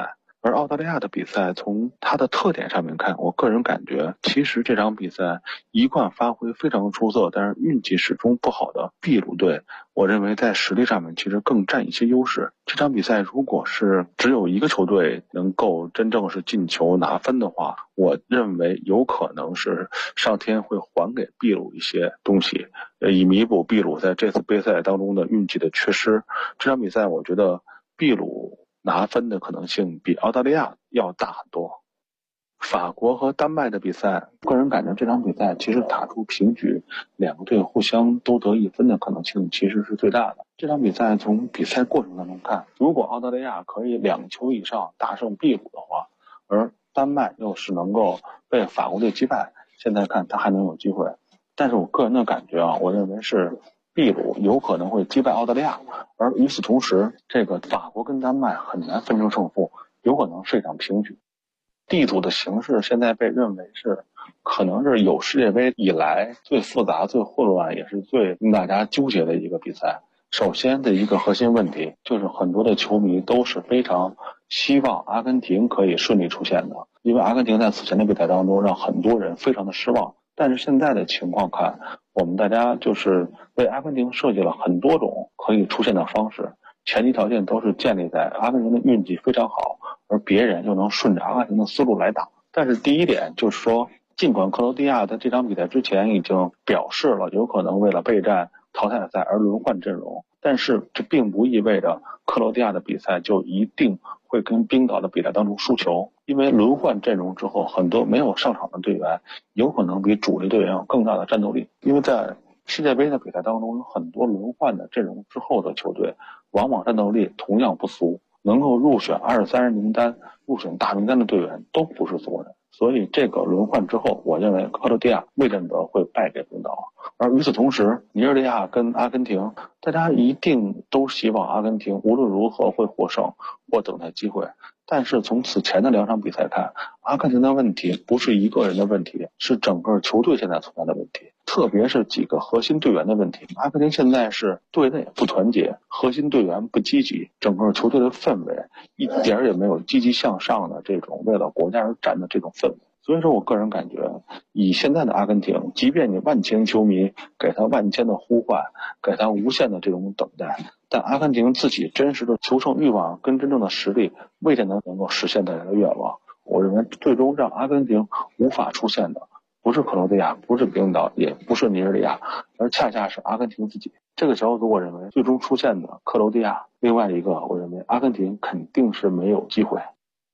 而澳大利亚的比赛从它的特点上面看，我个人感觉其实这场比赛一贯发挥非常出色，但是运气始终不好的秘鲁队，我认为在实力上面其实更占一些优势。这场比赛如果是只有一个球队能够真正是进球拿分的话，我认为有可能是上天会还给秘鲁一些东西，以弥补秘鲁在这次杯赛当中的运气的缺失。这场比赛我觉得秘鲁拿分的可能性比澳大利亚要大很多。法国和丹麦的比赛，个人感觉这场比赛其实打出平局，两个队互相都得1分的可能性其实是最大的。这场比赛从比赛过程当中看，如果澳大利亚可以2球以上大胜秘鲁的话，而丹麦又是能够被法国队击败，现在看他还能有机会。但是我个人的感觉我认为是秘鲁有可能会击败澳大利亚，而与此同时，这个法国跟丹麦很难分出胜负，有可能是一场平局。D 组的形势现在被认为是可能是有世界杯以来最复杂、最混乱，也是最令大家纠结的一个比赛。首先的一个核心问题就是很多的球迷都是非常希望阿根廷可以顺利出线的，因为阿根廷在此前的比赛当中让很多人非常的失望。但是现在的情况看，我们大家就是为阿根廷设计了很多种可以出现的方式，前提条件都是建立在阿根廷的运气非常好，而别人又能顺着阿根廷的思路来打。但是第一点就是说，尽管克罗地亚在这场比赛之前已经表示了有可能为了备战淘汰赛而轮换阵容，但是这并不意味着克罗地亚的比赛就一定会跟冰岛的比赛当中输球，因为轮换阵容之后，很多没有上场的队员有可能比主力队员有更大的战斗力。因为在世界杯的比赛当中，有很多轮换的阵容之后的球队往往战斗力同样不俗，能够入选23人名单、入选大名单的队员都不是所有人。所以这个轮换之后，我认为克罗地亚未见得会败给冰岛。而与此同时，尼日利亚跟阿根廷，大家一定都希望阿根廷无论如何会获胜或等待机会。但是从此前的2场比赛看，阿根廷的问题不是一个人的问题，是整个球队现在存在的问题，特别是几个核心队员的问题。阿根廷现在是队内不团结，核心队员不积极，整个球队的氛围一点也没有积极向上的这种为了国家而战的这种氛围。所以说我个人感觉，以现在的阿根廷，即便你万千球迷给他万千的呼唤，给他无限的这种等待，但阿根廷自己真实的求胜欲望跟真正的实力未见得能够实现大家的愿望。我认为最终让阿根廷无法出现的不是克罗地亚，不是冰岛，也不是尼日利亚，而恰恰是阿根廷自己。这个小组我认为最终出现的克罗地亚，另外一个我认为阿根廷肯定是没有机会。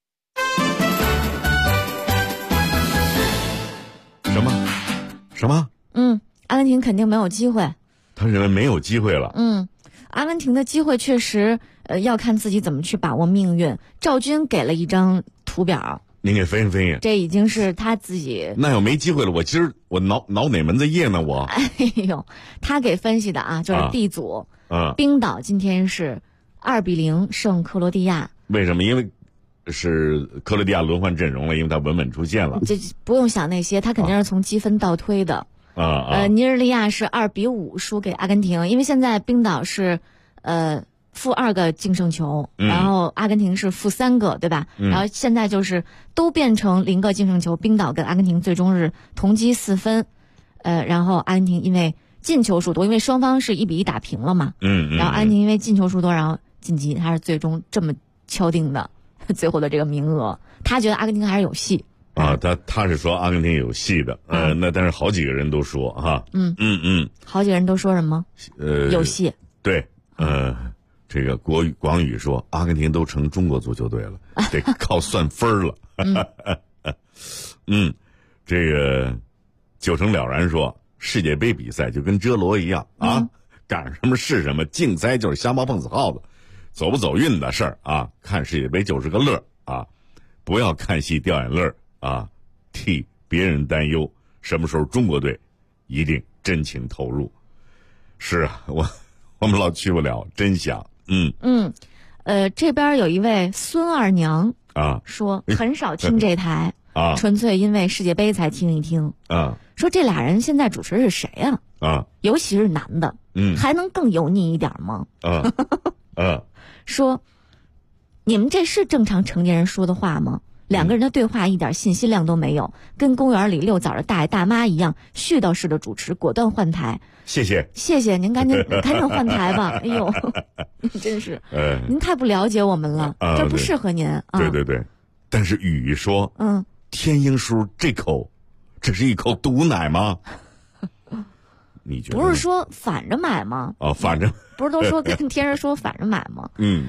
什么？ 阿根廷肯定没有机会。 他认为没有机会了。 阿根廷的机会确实，要看自己怎么去把握命运。赵军给了一张图表， 您给分析分析。 这已经是他自己。 那要没机会了，我今儿我挠哪门子叶呢？我。 哎呦，他给分析的啊，就是 D 组，冰岛今天是2-0胜克罗地亚。 为什么？因为是克罗地亚轮换阵容了，因为他稳稳出现了。 这不用想那些，他肯定是从积分倒推的。尼日利亚是2-5输给阿根廷，因为现在冰岛是-2个净胜球，然后阿根廷是-3个，对吧？然后现在就是都变成0个净胜球，冰岛跟阿根廷最终是同积4分，然后阿根廷因为进球数多，因为双方是1-1打平了嘛，然后阿根廷因为进球数多，然后晋级，他是最终这么敲定的最后的这个名额，他觉得阿根廷还是有戏。 他是说阿根廷有戏的，那但是好几个人都说哈， 好几个人都说什么？有戏。 对，这个广宇说阿根廷都成中国足球队了，得靠算分了。这个九成了然说世界杯比赛就跟遮罗一样啊，赶上什么是什么，竞猜就是瞎猫碰死耗子，走不走运的事儿啊，看世界杯就是个乐啊，不要看戏掉眼泪啊，替别人担忧，什么时候中国队一定真情投入。是啊，我们老去不了，真想。 这边有一位孙二娘说很少听这台纯粹因为世界杯才听一听说这俩人现在主持是谁尤其是男的还能更油腻一点吗说你们这是正常成年人说的话吗？两个人的对话一点信息量都没有，跟公园里遛早的大爷大妈一样，絮叨式的主持，果断换台。 谢谢， 您赶紧换台吧。哎呦，真是，您太不了解我们了，这不适合您啊。 对，但是雨说，天鹰叔这是一口毒奶吗？你觉得？ 不是说反着买吗？ 反着。 不是都说跟天人说反着买吗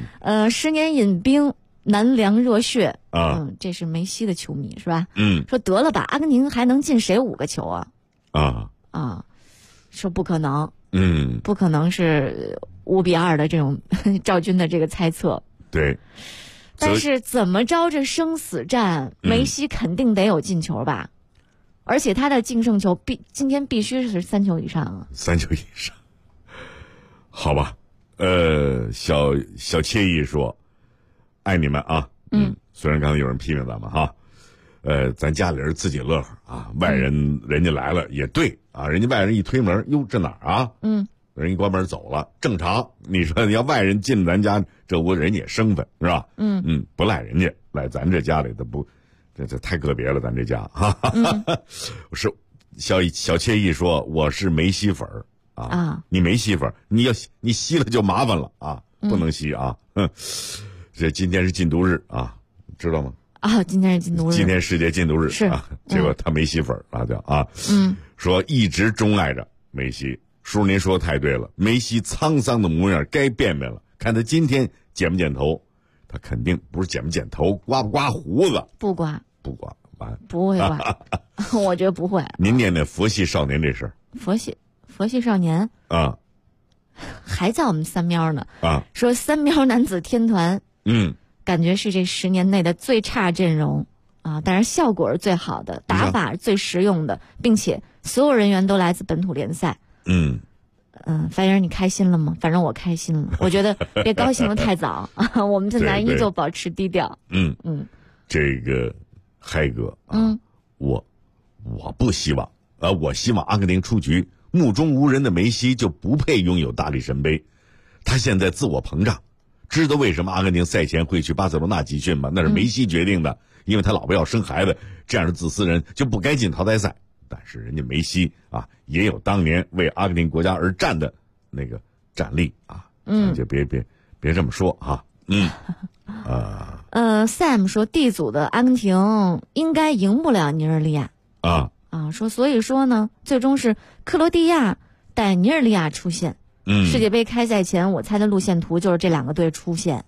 ？10年饮冰。难凉热血这是梅西的球迷是吧？说得了吧，阿根廷还能进谁5个球啊？说不可能，不可能是5-2的这种赵军的这个猜测。 对， 但是怎么着这生死战，梅西肯定得有进球吧？而且他的净胜球今天必须是3球以上啊 ！3球以上，好吧？小惬意说。爱你们啊！虽然刚才有人批评咱们哈，咱家里人自己乐呵啊，外人人家来了也对啊，人家外人一推门，哟，这哪儿啊？人一关门走了，正常。你说你要外人进咱家，这屋人也生分是吧？不赖人家，赖咱这家里的不，这太个别了，咱这家哈。是小惬意说我是梅西粉啊，你梅西粉，你吸了就麻烦了啊，不能吸啊，这今天是禁毒日啊，知道吗？ 今天是禁毒日， 今天世界禁毒日是啊。结果他梅西粉叫啊，说一直钟爱着梅西。叔您说太对了，梅西沧桑的模样该变了。看他今天剪不剪头，他肯定不是剪不剪头，刮不刮胡子？ 不刮， 完不会刮，我觉得不会。 您念念佛系少年这事儿， 佛系少年啊， 还在我们三喵呢啊， 说三喵男子天团。感觉是这10年内的最差阵容啊，但是效果是最好的，打法是最实用的，并且所有人员都来自本土联赛。樊爷你开心了吗？反正我开心了。我觉得别高兴得太早啊，我们现在依旧保持低调。 这个嗨哥啊，我不希望我希望阿根廷出局，目中无人的梅西就不配拥有大力神杯，他现在自我膨胀。知道为什么阿根廷赛前会去巴塞罗那集训吗？那是梅西决定的，因为他老婆要生孩子，这样的自私人就不该进淘汰赛。但是人家梅西啊，也有当年为阿根廷国家而战的那个战力啊，就别这么说哈。 Sam 说 D 组的阿根廷应该赢不了尼日利亚说所以说呢，最终是克罗地亚带尼日利亚出现。世界杯开赛前，我猜的路线图就是这2个队出现。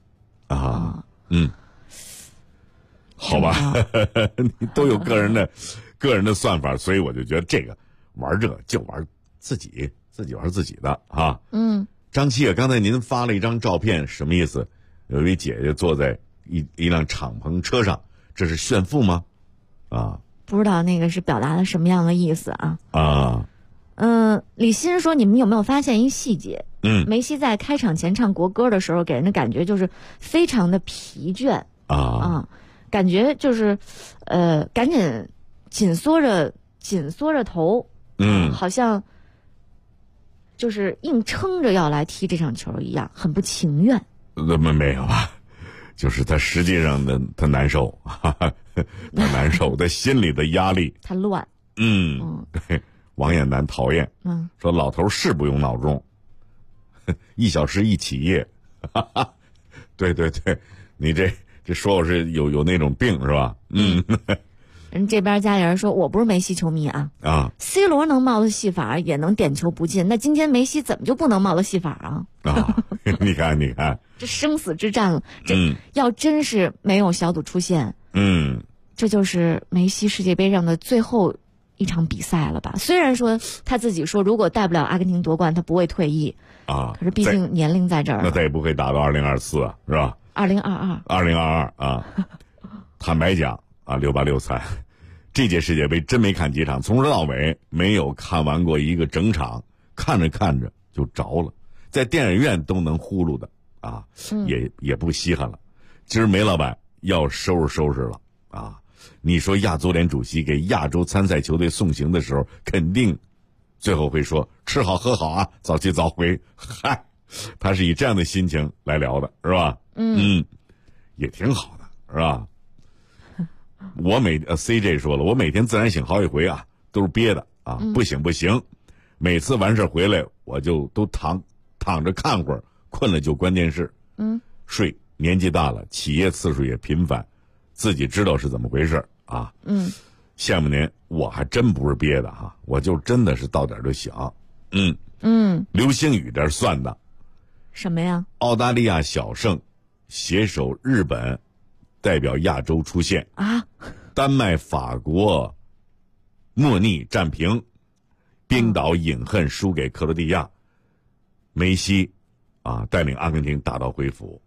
好吧，你都有个人的算法，所以我就觉得这个玩这就玩自己玩自己的啊。张七刚才您发了一张照片，什么意思？有一位姐姐坐在一辆敞篷车上，这是炫富吗？ 不知道那个是表达了什么样的意思啊？李欣说，你们有没有发现一细节？梅西在开场前唱国歌的时候，给人的感觉就是非常的疲倦感觉就是赶紧紧缩着头，好像就是硬撑着要来踢这场球一样，很不情愿。 没有吧？就是他实际上他难受，他难受，他心里的压力， 他乱。 对。王艳楠讨厌，说老头是不用闹钟，1小时1起夜，对，你这说我是有那种病是吧？ 人这边家里人说我不是梅西球迷啊，C 罗能冒的戏法也能点球不进，那今天梅西怎么就不能冒的戏法你看， 这生死之战了，这要真是没有小组出线，这就是梅西世界杯上的最后一场比赛了吧？虽然说他自己说如果带不了阿根廷夺冠他不会退役可是毕竟年龄在这儿， 那他也不会打到2024是吧？2022坦白讲6863这届世界杯真没看几场，从头到尾没有看完过一个整场，看着就着了，在电影院都能呼噜的也不稀罕了。今儿梅老板要收拾了你说亚足联主席给亚洲参赛球队送行的时候，肯定最后会说吃好喝好啊，早去早回。他是以这样的心情来聊的，是吧？ 也挺好的，是吧？我CJ 说了，我每天自然醒好几回啊，都是憋的啊，不醒不行。每次完事回来，我就都躺着看会儿，困了就关电视，睡。年纪大了，起夜次数也频繁，自己知道是怎么回事啊。羡慕您，我还真不是憋的哈，我就真的是到点就想。流星雨这算的。 什么呀？ 澳大利亚小胜，携手日本，代表亚洲出线啊。 丹麦、法国莫逆战平，冰岛饮恨输给克罗地亚，梅西啊带领阿根廷打道回府。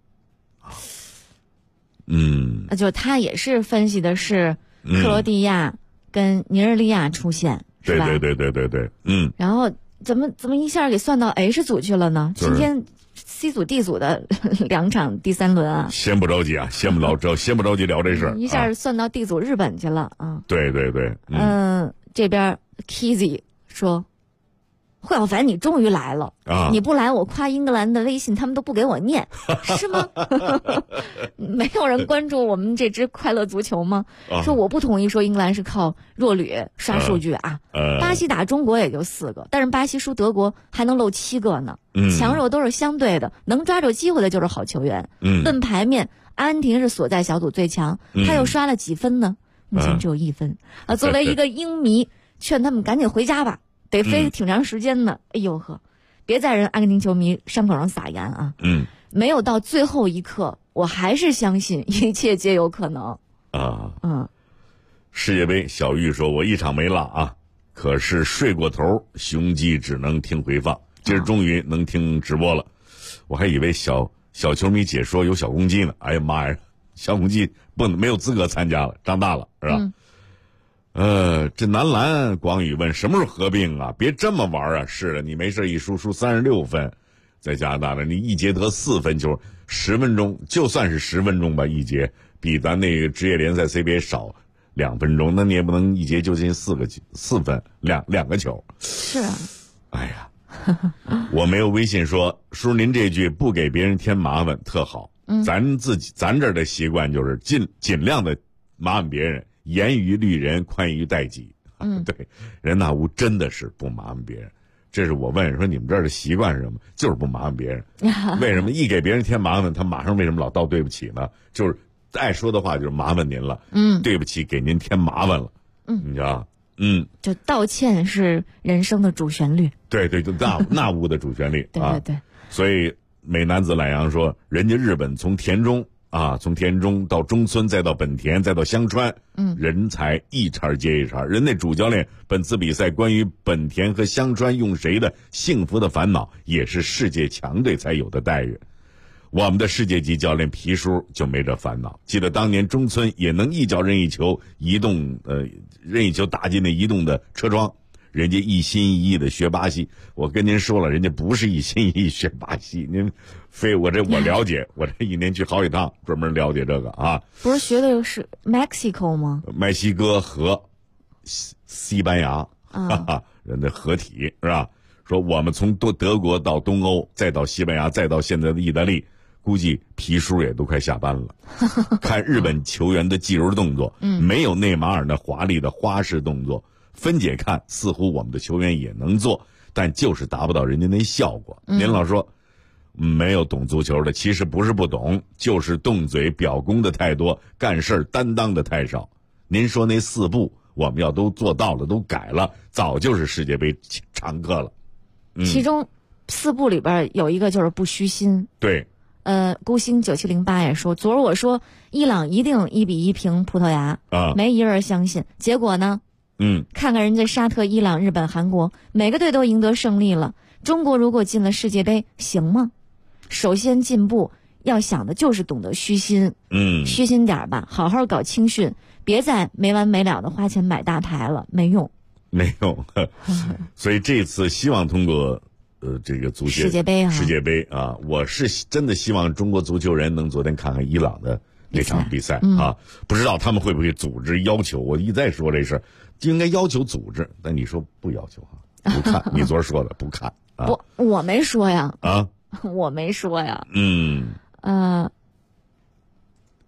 那就他也是分析的是克罗地亚跟尼日利亚出现，是吧？ 对。 然后怎么一下给算到 H 组去了呢？今天 C 组 D 组的2场第3轮啊。 先不着急啊，先不着急聊这事儿。 一下算到 D 组日本去了啊。 对。 这边 Kizzy 说。惠小凡，你终于来了啊！你不来，我夸英格兰的微信，他们都不给我念，是吗？没有人关注我们这支快乐足球吗？说我不同意，说英格兰是靠弱旅刷数据啊。巴西打中国也就4个，但是巴西输德国还能漏7个呢。强弱都是相对的，能抓住机会的就是好球员。论排面，阿根廷是所在小组最强，他又刷了几分呢？目前只有1分啊。作为一个英迷，劝他们赶紧回家吧。得飞挺长时间的，哎呦呵，别在人阿根廷球迷伤口上撒盐啊！没有到最后一刻，我还是相信一切皆有可能啊！世界杯，小玉说：“我一场没落啊，可是睡过头，雄鸡只能听回放。今儿终于能听直播了，我还以为小球迷解说有小公鸡呢。哎呀妈呀，小公鸡没有资格参加了，长大了是吧？”这男篮广宇问什么时候合并啊？别这么玩啊！是的，你没事一输36分，在加拿大呢，你一节得4分球，10分钟，就算是10分钟吧，一节比咱那个职业联赛 CBA 少2分钟，那你也不能一节就进4分，两个球。 是啊。 哎呀，我没有微信说叔您这句不给别人添麻烦特好。咱这儿的习惯就是尽量的麻烦别人。严于律人，宽于待己。对，人那屋真的是不麻烦别人。这是我问说你们这儿的习惯是什么？就是不麻烦别人。为什么一给别人添麻烦，他马上为什么老道对不起呢？就是爱说的话就是麻烦您了。对不起，给您添麻烦了。你知道？ 就道歉是人生的主旋律。 对，就那屋的主旋律。 对。 所以美男子懒羊说，人家日本从田中到中村，再到本田，再到香川，人才一茬接一茬。人那主教练本次比赛关于本田和香川用谁的幸福的烦恼，也是世界强队才有的待遇。我们的世界级教练皮叔就没这烦恼。记得当年中村也能一脚任意球任意球打进那移动的车窗。人家一心一意的学巴西，我跟您说了，人家不是一心一意学巴西，您非我了解，我这一年去好几趟，专门了解这个啊。 不是学的是 Mexico 吗？ 墨西哥和西班牙，人的合体是吧？说我们从德国到东欧，再到西班牙，再到现在的意大利，估计皮叔也都快下班了。看日本球员的技术动作，没有内马尔那华丽的花式动作。分解看，似乎我们的球员也能做，但就是达不到人家那效果。您老说没有懂足球的，其实不是不懂，就是动嘴表功的太多，干事担当的太少。您说那4步，我们要都做到了，都改了，早就是世界杯常客了。 其中4步里边有一个就是不虚心。 对。 孤星9708也说，昨儿我说伊朗一定1-1平葡萄牙，没一人相信，结果呢？看看人家沙特、伊朗、日本、韩国，每个队都赢得胜利了。中国如果进了世界杯，行吗？首先进步要想的就是懂得虚心，虚心点吧，好好搞青训，别再没完没了的花钱买大牌了，没用。 所以这次希望通过这个世界杯啊，我是真的希望中国足球人能昨天看看伊朗的那场比赛啊，不知道他们会不会组织要求。我一再说这事儿，就应该要求组织，但你说不要求不看，你昨儿说的不看啊， 我没说呀我没说呀。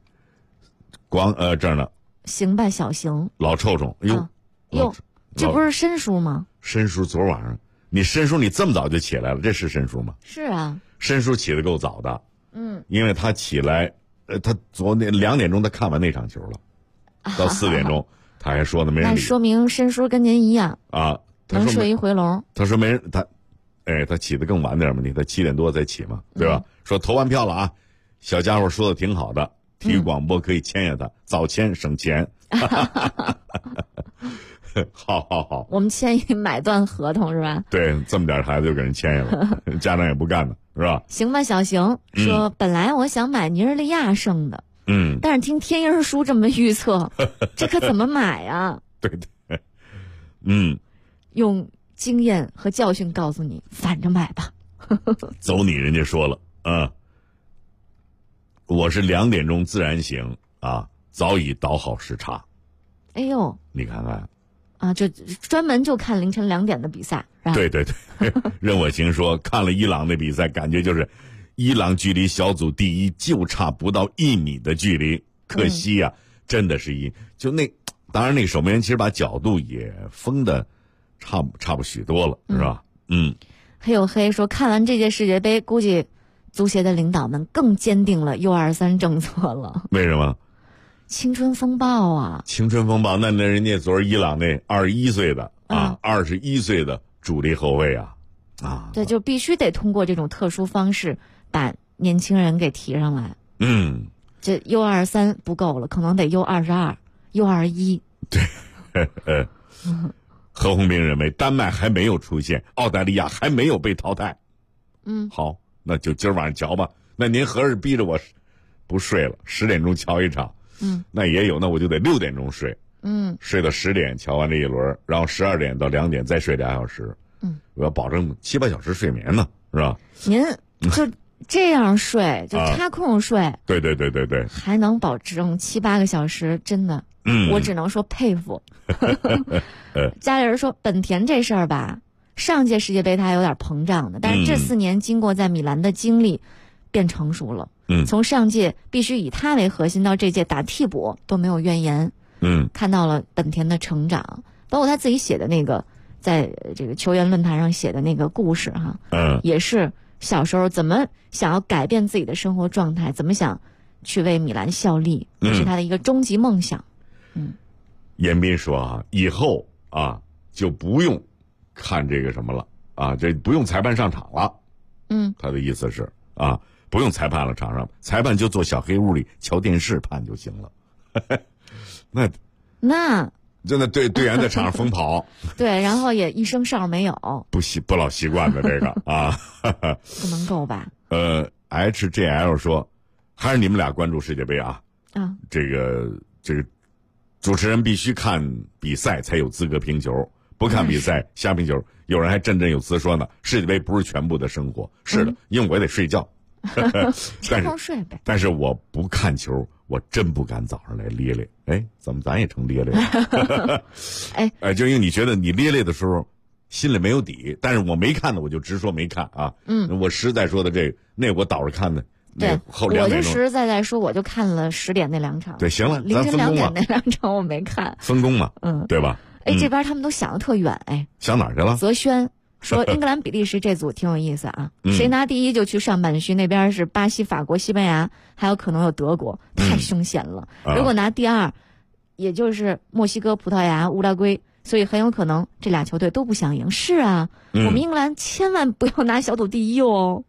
这儿呢。 行吧，小行。 老臭虫， 哟，这不是申叔吗？ 申叔昨晚上，申叔你这么早就起来了，这是申叔吗？ 是啊。 申叔起得够早的。因为他起来，他昨天2点钟他看完那场球了，到4点钟他还说呢没人理。 那说明申叔跟您一样啊， 能睡一回笼。 他说没人，他起得更晚点嘛，他7点多再起嘛，对吧？说投完票了啊，小家伙说的挺好的，体育广播可以签下他，早签省钱。好， 我们签一买断合同是吧？ 对，这么点孩子就给人签下了，家长也不干呢，是吧？ 行吧，小行说，本来我想买尼日利亚胜的，但是听天鹰叔这么预测，这可怎么买啊？ 对， 用经验和教训告诉你，反着买吧。 走你，人家说了，我是2点钟自然醒啊，早已倒好时差。 哎呦， 你看看。 啊，就专门就看凌晨2点的比赛，是吧？ 对，任我行说看了伊朗的比赛，感觉就是伊朗距离小组第一就差不到1米的距离，可惜啊，真的是当然那守门员其实把角度也封的差不许多了，是吧？ 黑有黑说看完这届世界杯，估计足协的领导们更坚定了 U23 政策了。 为什么？ 青春风暴啊！ 青春风暴，那人家昨儿伊朗那21岁的21岁的主力后卫啊， 对，就必须得通过这种特殊方式把年轻人给提上来。这 U23 不够了，可能得 U22、U21。 对，何鸿斌认为丹麦还没有出现，澳大利亚还没有被淘汰。好，那就今儿晚上瞧吧。那您合着逼着我不睡了，10点钟瞧一场。那也有，那我就得6点钟睡，睡到10点瞧完这一轮，然后12点到2点再睡2小时，我要保证7、8小时睡眠呢，是吧？ 您就这样睡，就插空睡， 对， 还能保证7、8个小时，真的，我只能说佩服。家里人说本田这事儿吧，上届世界杯他还有点膨胀的，但是这4年经过在米兰的经历，变成熟了。从上届必须以他为核心，到这届打替补都没有怨言。看到了本田的成长，包括他自己写的那个，在这个球员论坛上写的那个故事哈，也是小时候怎么想要改变自己的生活状态，怎么想去为米兰效力，这是他的一个终极梦想。 严彬说啊，以后啊就不用看这个什么了啊，这不用裁判上场了。他的意思是啊。不用裁判了，场上裁判就坐小黑屋里瞧电视判就行了。那真的队员在场上疯跑， 对，然后也一声哨没有， 不老习惯的这个啊， 不能够吧 ？HGL 说，还是你们俩关注世界杯啊？这个主持人必须看比赛才有资格评球，不看比赛瞎评球。有人还振振有词说呢，世界杯不是全部的生活。是的，因为我也得睡觉。但是我不看球，我真不敢早上来咧咧。哎，怎么咱也成咧咧了？就因为你觉得你咧咧的时候心里没有底，但是我没看的我就直说没看啊。我实在说的那我倒着看的。 对，我就实实在在说，我就看了10点那2场。 对，行了， 凌晨2点那2场我没看。 分工嘛，对吧？ 这边他们都想得特远， 想哪儿去了？ 泽轩说英格兰比利时这组挺有意思啊，谁拿第一就去上半区，那边是巴西、法国、西班牙，还有可能有德国，太凶险了。如果拿第2，也就是墨西哥、葡萄牙、乌拉圭，所以很有可能这俩球队都不想赢。是啊，我们英格兰千万不要拿小组第一哦。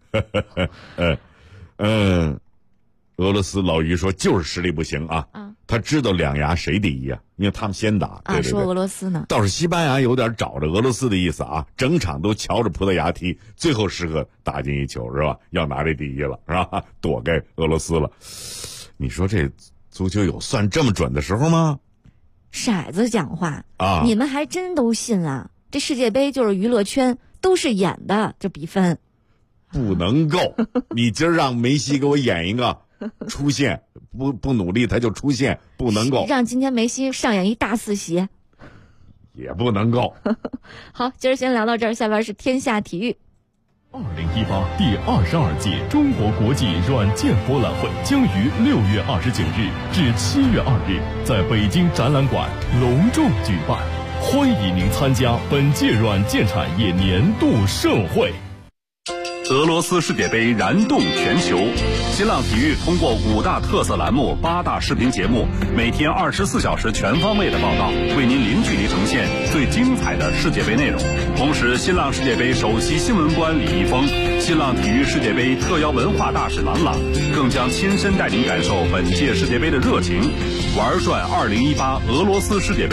俄罗斯老于说就是实力不行啊，他知道两牙谁第一啊，因为他们先打。对， 说俄罗斯呢， 倒是西班牙有点找着俄罗斯的意思啊，整场都瞧着葡萄牙踢，最后时刻打进一球是吧？要拿这第一了是吧？躲开俄罗斯了。你说这足球有算这么准的时候吗？ 骰子讲话啊，你们还真都信啊？这世界杯就是娱乐圈，都是演的，这比分不能够。你今儿让梅西给我演一个。出现不努力他就出现，不能够让今天梅西上演一大四喜， 也不能够。 好，今儿先聊到这儿，下边是天下体育。 2018第22届中国国际软件博览会将于6月29日至7月2日在北京展览馆隆重举办，欢迎您参加本届软件产业年度盛会。 俄罗斯世界杯燃动全球，新浪体育通过5大特色栏目、8大视频节目，每天24小时全方位的报道，为您零距离呈现最精彩的世界杯内容。同时，新浪世界杯首席新闻官李易峰、新浪体育世界杯特邀文化大使郎朗，更将亲身带您感受本届世界杯的热情，玩转2018俄罗斯世界杯。